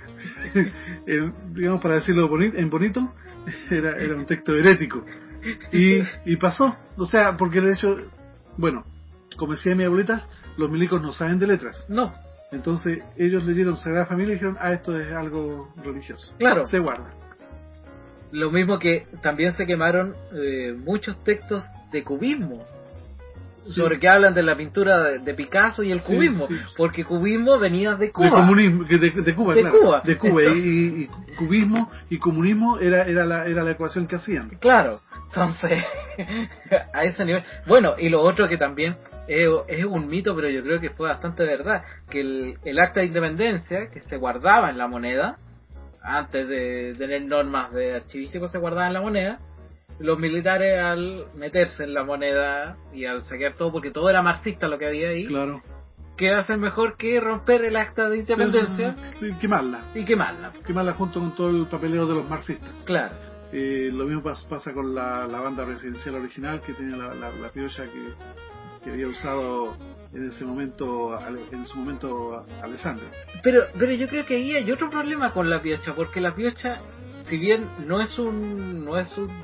digamos, para decirlo bonito, era un texto herético. Y pasó, o sea, porque de hecho, bueno, como decía mi abuelita, los milicos no saben de letras. No. Entonces ellos leyeron Sagrada Familia y dijeron, esto es algo religioso. Claro. Se guarda. Lo mismo que también se quemaron muchos textos de cubismo. Sí. Sobre que hablan de la pintura de Picasso y el cubismo. Sí. Porque cubismo venía de Cuba. De comunismo, de Cuba, de claro. Cuba. De Cuba. Y cubismo y comunismo era la ecuación que hacían. Claro. Entonces, a ese nivel. Bueno, y lo otro que también es un mito, pero yo creo que fue bastante verdad, que el acta de independencia que se guardaba en la moneda, antes de tener normas de archivístico, se guardaba en la moneda. Los militares, al meterse en la moneda y al saquear todo, porque todo era marxista lo que había ahí, claro, ¿qué hacen mejor que romper el acta de independencia? Sí, quemarla. Y quemarla. Quemarla junto con todo el papeleo de los marxistas. Claro. Lo mismo pasa con la banda presidencial original, que tenía la piocha que había usado en su momento Alessandro. Pero yo creo que ahí hay otro problema con la piocha, porque la piocha, si bien no es una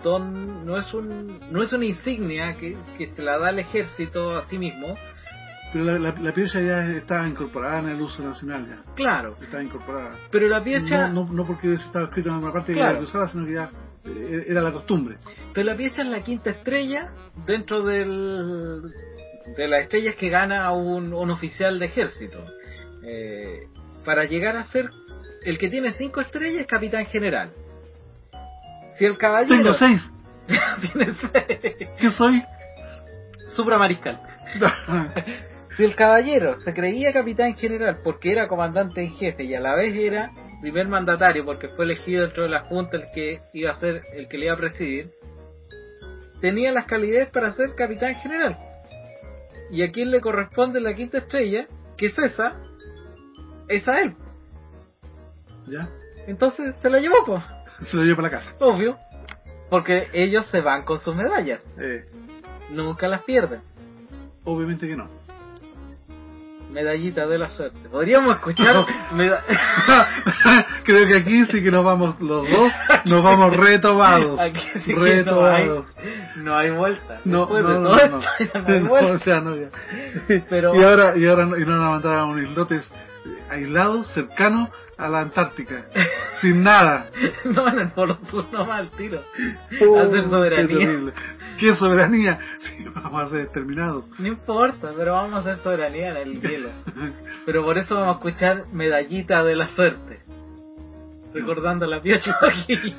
insignia que se la da al ejército a sí mismo, pero la piocha ya estaba incorporada en el uso nacional ya. Claro. Estaba incorporada. Pero la piocha no porque estaba escrito en una parte claro, que usaba, sino que ya era la costumbre. Pero la piocha es la quinta estrella dentro de las estrellas que gana un oficial de ejército. Para llegar a ser el que tiene 5 estrellas es capitán general. Si el caballero... Tengo 6. ¿Tienes 6? ¿Qué soy? Supramariscal. Si el caballero se creía capitán general porque era comandante en jefe y a la vez era primer mandatario porque fue elegido dentro de la junta el que iba a ser el que le iba a presidir, tenía las calidades para ser capitán general. Y a quien le corresponde la quinta estrella, que es esa, es a él. ¿Ya? Entonces se la llevó, pues. Se la llevó para la casa. Obvio. Porque ellos se van con sus medallas. Nunca las pierden. Obviamente que no. Medallita de la suerte. Podríamos escuchar. Creo que aquí sí que nos vamos los dos, nos vamos retomados. Aquí sí retomados. No hay vuelta. No hay vuelta. No, o sea, no ya. Pero... y ahora nos mandaron unos islotes aislado, cercano a la Antártica, sin nada. No, en el Polo Sur nomás al tiro. Oh, Hacer soberanía. Qué terrible. ¿Qué soberanía? Sí, vamos a ser exterminados. No importa, pero vamos a hacer soberanía en el hielo. Pero por eso vamos a escuchar Medallita de la Suerte, recordando a la Piocha Gil.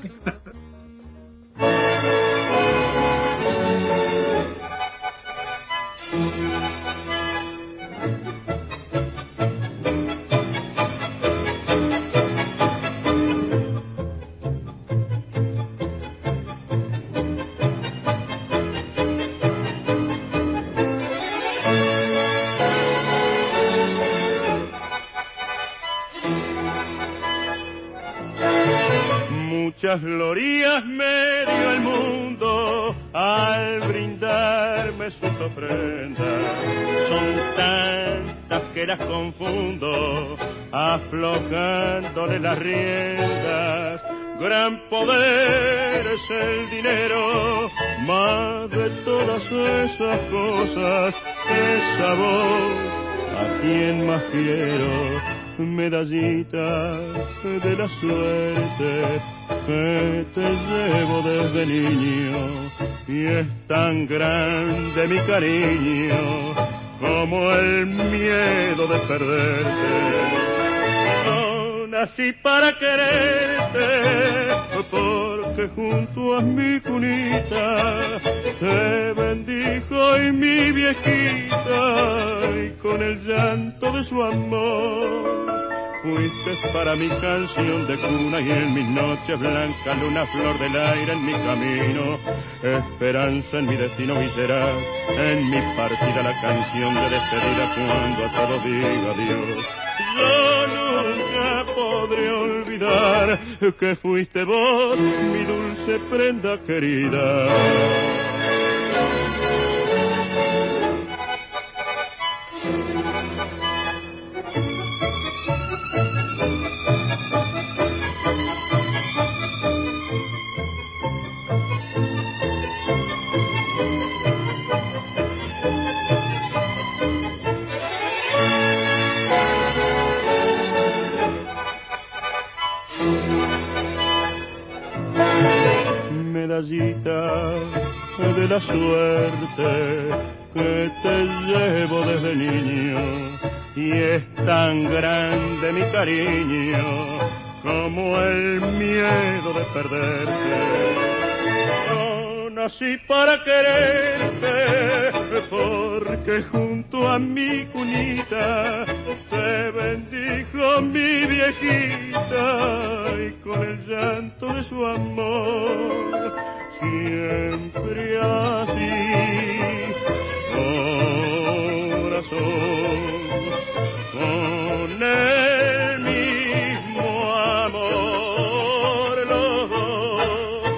Muchas glorias me dio el mundo al brindarme sus ofrendas. Son tantas que las confundo, aflojándole las riendas. Gran poder es el dinero, más de todas esas cosas. Esa voz, ¿a quién más quiero? Medallita de la suerte que te llevo desde niño, y es tan grande mi cariño como el miedo de perderte. No nací para quererte, porque junto a mi cunita te bendijo y mi viejita, y con el llanto de su amor fuiste para mi canción de cuna, y en mis noches blancas luna, flor del aire en mi camino, esperanza en mi destino, y será en mi partida la canción de despedida cuando a todos diga adiós. Yo nunca podré olvidar que fuiste vos mi dulce prenda querida. Medallita de la suerte que te llevo desde niño, y es tan grande mi cariño como el miedo de perderte. No nací para quererte, porque junto a mi cunita te bendijo mi viejita, y con el llanto de su amor siempre así, corazón, con el mismo amor los dos.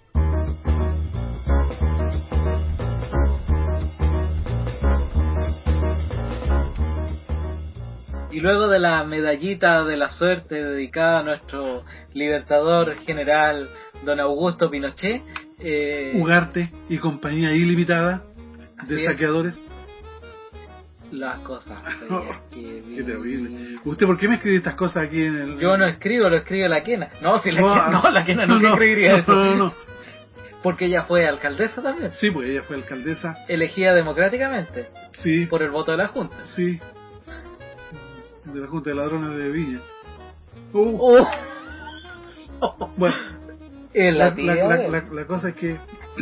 Y luego de la medallita de la suerte dedicada a nuestro libertador general don Augusto Pinochet, Ugarte y compañía ilimitada de saqueadores. Las cosas qué terrible. ¿Usted por qué me escribe estas cosas aquí en el...? Yo no escribo, lo escribe la Quena. No, si la Quena, no, la Quena nunca escribiría eso. No. Porque ella fue alcaldesa también. Sí, pues ella fue alcaldesa. Elegida democráticamente. Sí. Por el voto de la Junta. Sí. De la Junta de Ladrones de Viña. Bueno, la cosa es que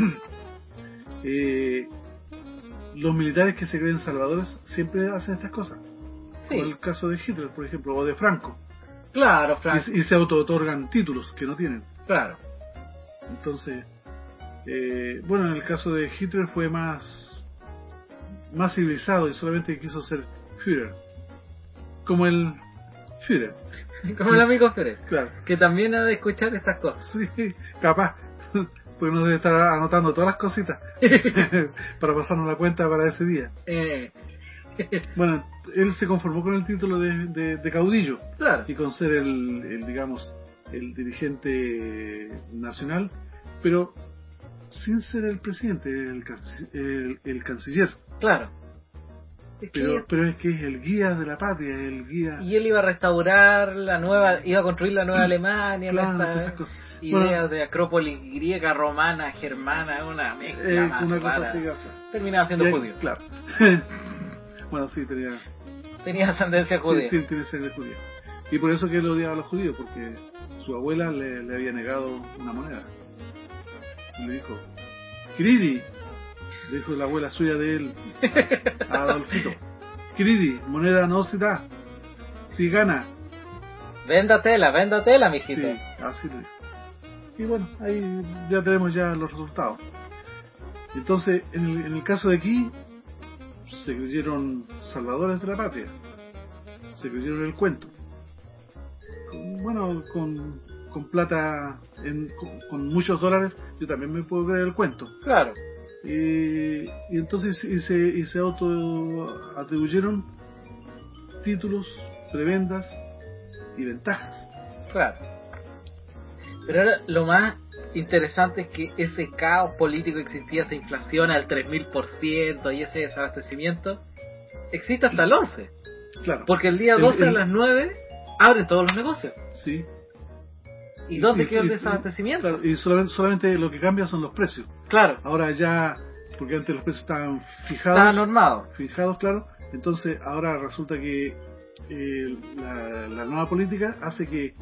los militares que se creen salvadores siempre hacen estas cosas. Sí. Como el caso de Hitler, por ejemplo, o de Franco. Claro, Franco. Y se auto-otorgan títulos que no tienen. Claro. Entonces, bueno, en el caso de Hitler fue más civilizado y solamente quiso ser Führer. Como el Führer. Como el amigo Führer. Claro. Que también ha de escuchar estas cosas. Sí, capaz. Porque nos debe estar anotando todas las cositas para pasarnos la cuenta para ese día. Bueno, él se conformó con el título de caudillo. Claro. Y con ser el digamos, el dirigente nacional, pero sin ser el presidente, el canciller. Claro. Pero es que es el guía de la patria, es el guía. Y él iba a restaurar iba a construir la nueva Alemania, claro, esas ideas de Acrópolis griega, romana, germana, una mezcla más una rara. cosa así graciosa. Terminaba siendo judío. Claro. Bueno, sí, tenía ascendencia judía. Tiene sangre judía. Y por eso que él odiaba a los judíos, porque su abuela le había negado una moneda. Y le dijo, Kiridi, le dijo la abuela suya de él a Adolfito, Kiridi, moneda no se da, si gana. Venda tela, mijito. Sí, así le dijo. Y bueno, ahí ya tenemos ya los resultados. Entonces, en el caso de aquí, se creyeron salvadores de la patria, se creyeron el cuento. Bueno, con plata, con muchos dólares, yo también me puedo creer el cuento. Claro. Y entonces se auto atribuyeron títulos, prebendas y ventajas. Claro. Pero ahora lo más interesante es que ese caos político que existía, esa inflación al 3000% y ese desabastecimiento, existe hasta el 11. Claro. Porque el día 12 a las 9 abren todos los negocios. Sí. ¿Y dónde quedó el desabastecimiento? Claro, y solamente lo que cambia son los precios. Claro. Ahora ya, porque antes los precios estaban fijados. Estaban normados. Fijados, claro. Entonces ahora resulta que la nueva política hace que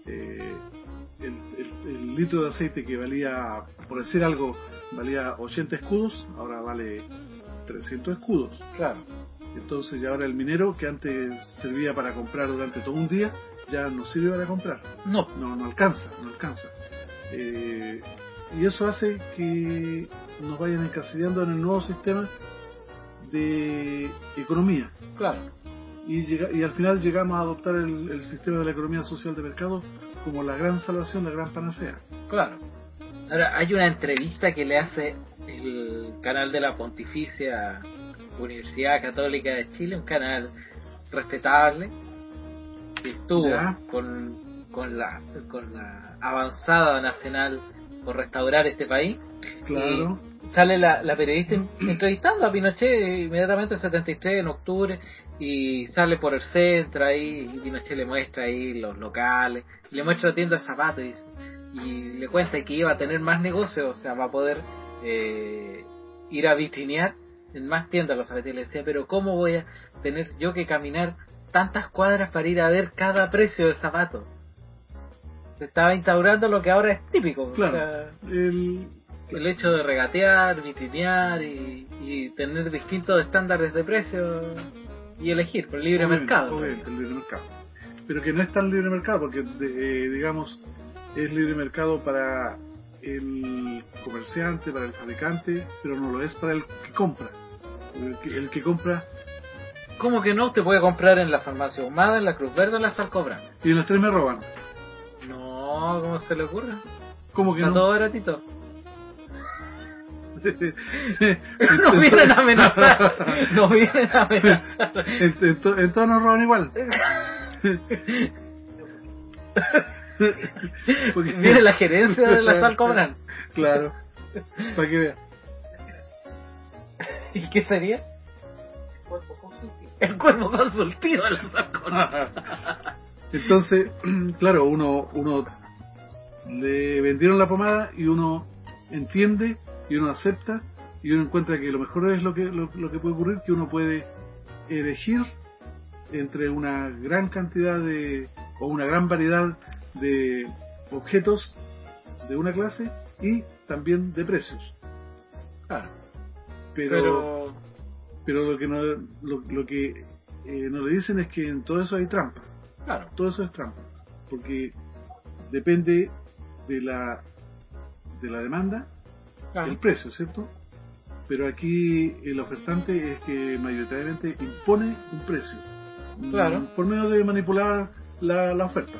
el litro de aceite que valía, por decir algo, valía 80 escudos, ahora vale 300 escudos. Claro. Entonces ya ahora el minero, que antes servía para comprar durante todo un día, ya no sirve para comprar. No alcanza. Y eso hace que nos vayan encasillando en el nuevo sistema de economía. Claro. Y al final llegamos a adoptar el sistema de la economía social de mercado como la gran salvación, la gran panacea. Claro. Ahora, hay una entrevista que le hace el canal de la Pontificia Universidad Católica de Chile, un canal respetable, que estuvo con la avanzada nacional por restaurar este país. Claro. Y sale la periodista entrevistando a Pinochet inmediatamente el 73 en octubre, y sale por el centro ahí, y Pinochet le muestra ahí los locales, le muestra la tienda de zapatos y le cuenta que iba a tener más negocios, o sea, va a poder ir a vitrinear en más tiendas los zapatos. Y le decía, pero ¿cómo voy a tener yo que caminar tantas cuadras para ir a ver cada precio de zapato? Se estaba instaurando lo que ahora es típico. Claro. O sea, el hecho de regatear, vitrinear y tener distintos estándares de precio y elegir por el libre mercado. Obviamente, el libre mercado. Pero que no es tan libre mercado, porque digamos, es libre mercado para el comerciante, para el fabricante, pero no lo es para el que compra. El que compra. ¿Cómo que no? Usted puede comprar en la Farmacia Ahumada, en la Cruz Verde o en la Salcobran. Y en las tres me roban. No, ¿cómo se le ocurre? ¿Cómo que está no? Todo baratito. No vienen a amenazar. No vienen a amenazar. En todos nos roban igual. Viene la gerencia de la Salcobran. Claro. Para que vea. ¿Y qué sería? El cuerpo consultivo de la Salcobran. Entonces, claro, uno le vendieron la pomada y uno entiende y uno acepta y uno encuentra que lo mejor es lo que puede ocurrir, que uno puede elegir entre una gran cantidad o una gran variedad de objetos de una clase y también de precios. Claro. Pero lo que no le dicen es que en todo eso hay trampa. Claro. Todo eso es trampa, porque depende de la demanda, el precio, ¿cierto? Pero aquí el ofertante es que mayoritariamente impone un precio, claro, por medio de manipular la oferta.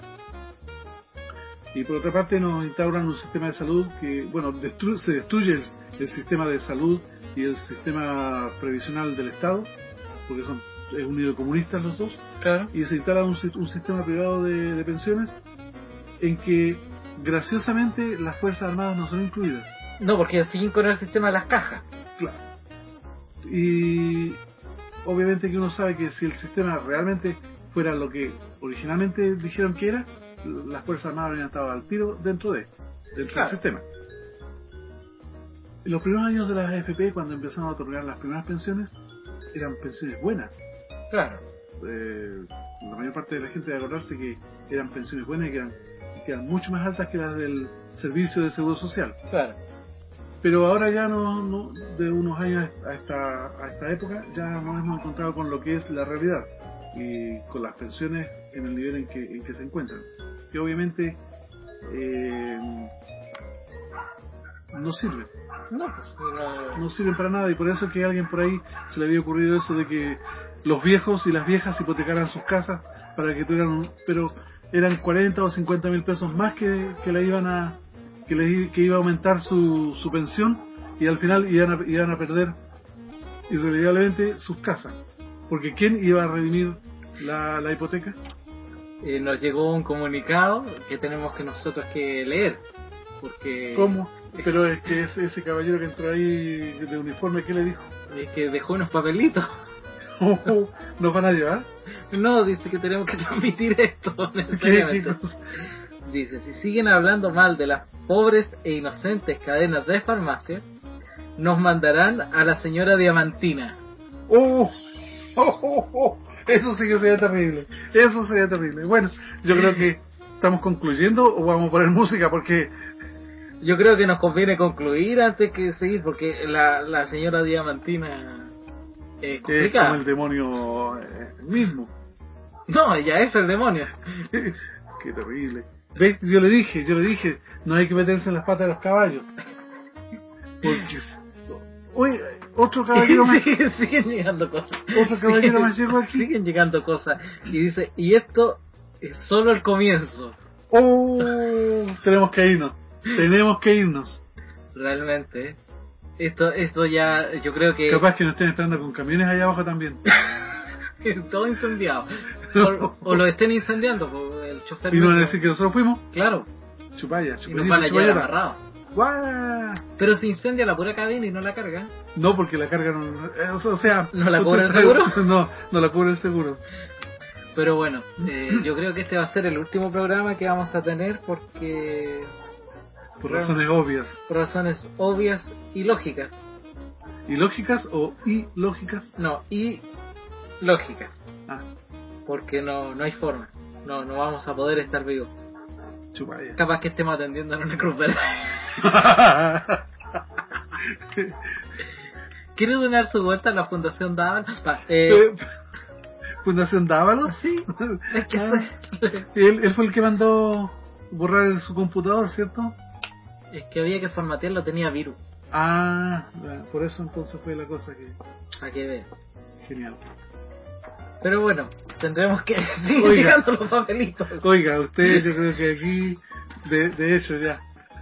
Y por otra parte nos instauran un sistema de salud que, bueno, se destruye el sistema de salud y el sistema previsional del Estado, porque es unido comunistas los dos. Claro. Y se instala un sistema privado de pensiones en que graciosamente las Fuerzas Armadas no son incluidas. No, porque siguen con el sistema de las cajas. Claro. Y obviamente que uno sabe que si el sistema realmente fuera lo que originalmente dijeron que era, las Fuerzas Armadas habrían estado al tiro dentro del sistema. En los primeros años de las AFP, cuando empezaron a otorgar las primeras pensiones, eran pensiones buenas. Claro. La mayor parte de la gente debe acordarse que eran pensiones buenas y que eran mucho más altas que las del Servicio de Seguro Social. Claro. Pero ahora ya no de unos años a esta época, ya nos hemos encontrado con lo que es la realidad y con las pensiones en el nivel en que se encuentran. Que obviamente no sirven. No sirven para nada, y por eso que a alguien por ahí se le había ocurrido eso de que los viejos y las viejas hipotecaran sus casas para que tuvieran, pero eran 40 o 50 mil pesos más que le iban a que iba a aumentar su pensión, y al final iban a perder irremediablemente sus casas, porque ¿quién iba a redimir la hipoteca? Nos llegó un comunicado que tenemos que nosotros que leer, porque... ¿Cómo? Pero es que ese caballero que entró ahí de uniforme, ¿qué le dijo? Es que dejó unos papelitos. ¿Nos van a llevar? No, dice que tenemos que transmitir esto necesariamente. Dice, si siguen hablando mal de las pobres e inocentes cadenas de farmacia, nos mandarán a la señora Diamantina. Eso sí que sería terrible. Eso sería terrible. Bueno, yo creo que estamos concluyendo, o vamos a poner música, porque... Yo creo que nos conviene concluir antes que seguir, porque la señora Diamantina es complicada. Es como el demonio mismo. No, ella es el demonio. Qué terrible. ¿Ves? Yo le dije, no hay que meterse en las patas de los caballos. Porque... Oye, otro caballero más... siguen llegando cosas. Otro caballero más llegó aquí. Siguen llegando cosas. Y dice, y esto es solo el comienzo. Tenemos que irnos. Realmente, esto ya, yo creo que... Capaz que nos estén esperando con camiones allá abajo también. Todo incendiado. O lo estén incendiando, el chofer... ¿Y no van a decir que nosotros fuimos? Claro. Chupalla. Y nos van a llevar amarrados. ¡Guau! Pero se incendia la pura cabina y no la carga. No, porque la carga no... O sea... ¿No la cubre el seguro? No la cubre el seguro. Pero bueno, yo creo que este va a ser el último programa que vamos a tener porque... Por razones obvias. Por razones obvias y lógicas. ¿Ilógicas o ilógicas? No, ilógicas. Ah. Porque no hay forma. No vamos a poder estar vivos. Chupaya. Capaz que estemos atendiendo en una cruz verde. ¿Quiere donar su vuelta a la Fundación Dávalos? ¿Fundación Dávalos? Sí. Es que él fue el que mandó borrar su computador, ¿cierto? Es que había que formatearlo, tenía virus. Por eso entonces fue la cosa que... A que ver. Genial. Pero bueno, tendremos que seguir llegando los papelitos. Oiga, usted yo creo que aquí, de hecho ya.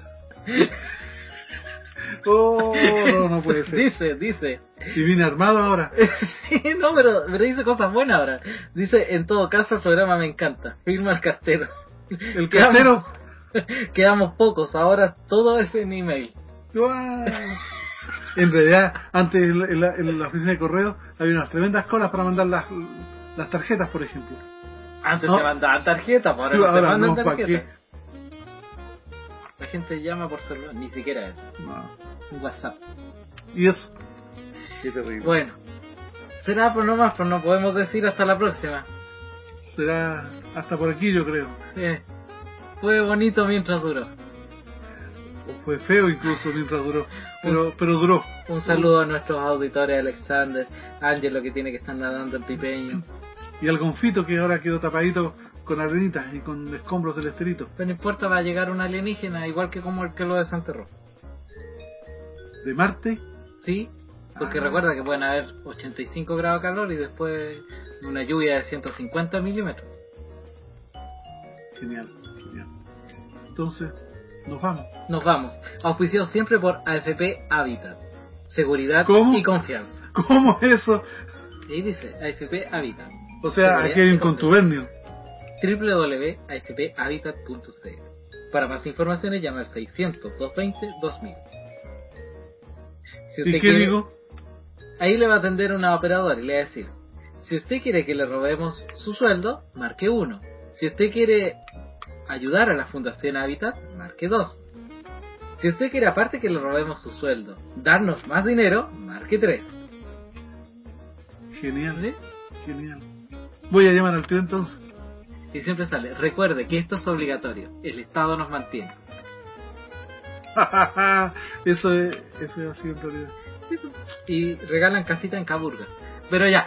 No puede ser. Dice. Y vine armado ahora. Sí, no, pero dice cosas buenas ahora. Dice, en todo caso el programa me encanta. Firma el castero. ¿El castero? Quedamos pocos, ahora todo es en email. En realidad, antes en la oficina de correo había unas tremendas colas para mandar las tarjetas, por ejemplo. Antes se mandaban tarjetas, ahora no se mandan tarjetas. La gente llama por celular, ni siquiera eso. Un WhatsApp. Y eso. Qué terrible. Bueno, será por nomás, pero no podemos decir hasta la próxima. Será hasta por aquí, yo creo. Fue bonito mientras duró. O fue feo incluso mientras duró. Pero duró. Un saludo a nuestros auditores, Alexander, Ángelo, que tiene que estar nadando en Pipeño. Y al Gonfito, que ahora quedó tapadito con arenitas y con escombros del esterito. Pero no importa, va a llegar un alienígena, igual que como el que lo desenterró. ¿De Marte? Sí, porque recuerda que pueden haber 85 grados de calor y después una lluvia de 150 milímetros. Genial. Entonces, nos vamos. Auspiciado siempre por AFP Habitat. Seguridad y confianza. ¿Cómo es eso? Ahí dice AFP Habitat. O sea, aquí hay un contubernio. www.afphabitat.cl. Para más informaciones llama al 600-220-2000. Si ¿Y qué digo? ahí le va a atender una operadora y le va a decir: si usted quiere que le robemos su sueldo, marque 1. Si usted quiere ayudar a la Fundación Hábitat, marque 2. Si usted quiere, aparte que le robemos su sueldo, darnos más dinero, marque 3. Genial, ¿eh? Genial. Voy a llamar al tío entonces. Y siempre sale: recuerde que esto es obligatorio, el Estado nos mantiene. Eso es así en realidad. Y regalan casita en Caburga. Pero ya.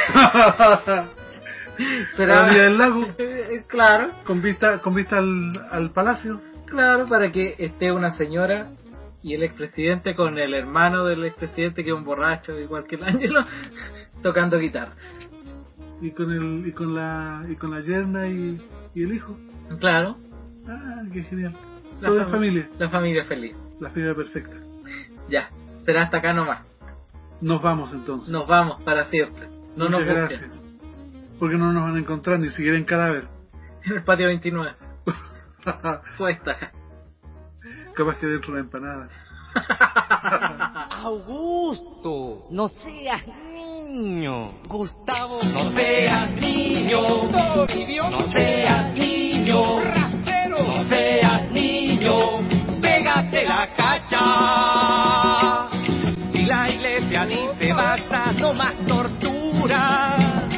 Pero a la orilla del lago. Claro. Con vista al palacio. Claro, para que esté una señora y el expresidente con el hermano del expresidente, que es un borracho igual que el Ángelo, tocando guitarra. Y con la yerna y el hijo. Claro. Ah, qué genial. Toda la familia. La familia feliz. La familia perfecta. Ya, será hasta acá nomás. Nos vamos entonces. Nos vamos para siempre. No Muchas nos gracias. Porque no nos van a encontrar ni siquiera en cadáver. En el patio 29. Puesta. Capaz que dentro de la empanada. Augusto, no seas niño. Gustavo, no seas niño. Toribio, no seas niño. Rastero, no seas niño. Pégate la cacha. Si la iglesia dice basta, no más tortura.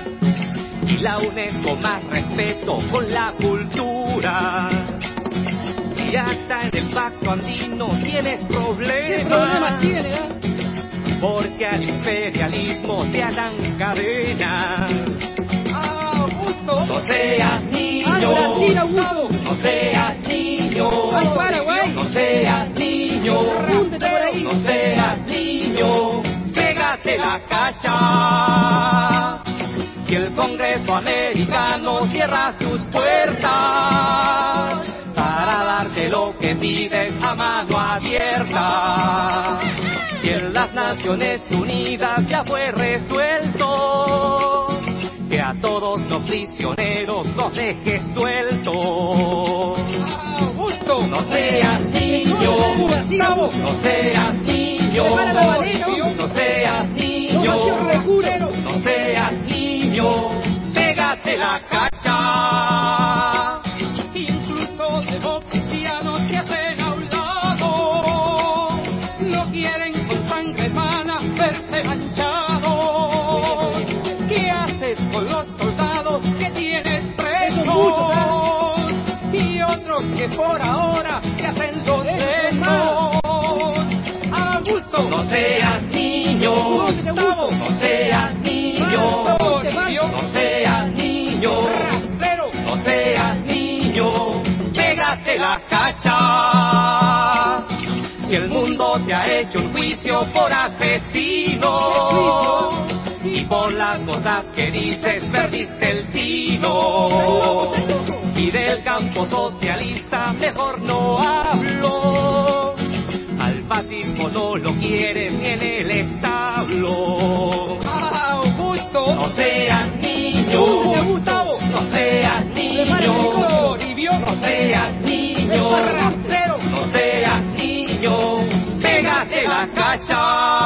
Y la UNESCO más respeto con la cultura. Y hasta en el pacto andino tienes problemas. ¿Qué problemas tiene? Porque al imperialismo te atan cadenas. Augusto, no seas niño. Al Brasil, Augusto. No seas niño. Al Paraguay. No seas niño. Apúntate por ahí. No seas niño. Pégate la cacha. Si el Congreso americano cierra sus puertas para darte lo que pides a mano abierta, y en las Naciones Unidas ya fue resuelto que a todos los prisioneros los dejes sueltos. Augusto, no seas niño. No seas niño. No seas niño. No seas niño. Pégate la cacha. Incluso de cristianos se hacen a un lado. No quieren con sangre humana verse manchados. ¿Qué haces con los soldados que tienes presos? Y otros que por ahora se hacen los lejos. Augusto, no seas niño. Gustavo, no seas niño. No seas niño. No seas niño. Pégate la cacha. Si el mundo te ha hecho un juicio por asesino y por las cosas que dices perdiste el tino, y del campo socialista mejor no hablo. Al fascismo no lo quieres ni en el establo. Augusto, no seas niño. Gustavo, no seas niño. No seas niño. No seas niño. Pégate la cacha.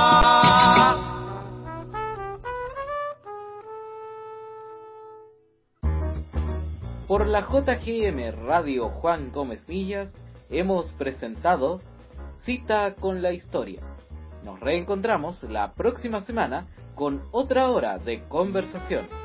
Por la JGM Radio Juan Gómez Millas hemos presentado Cita con la Historia. Nos reencontramos la próxima semana con otra hora de conversación.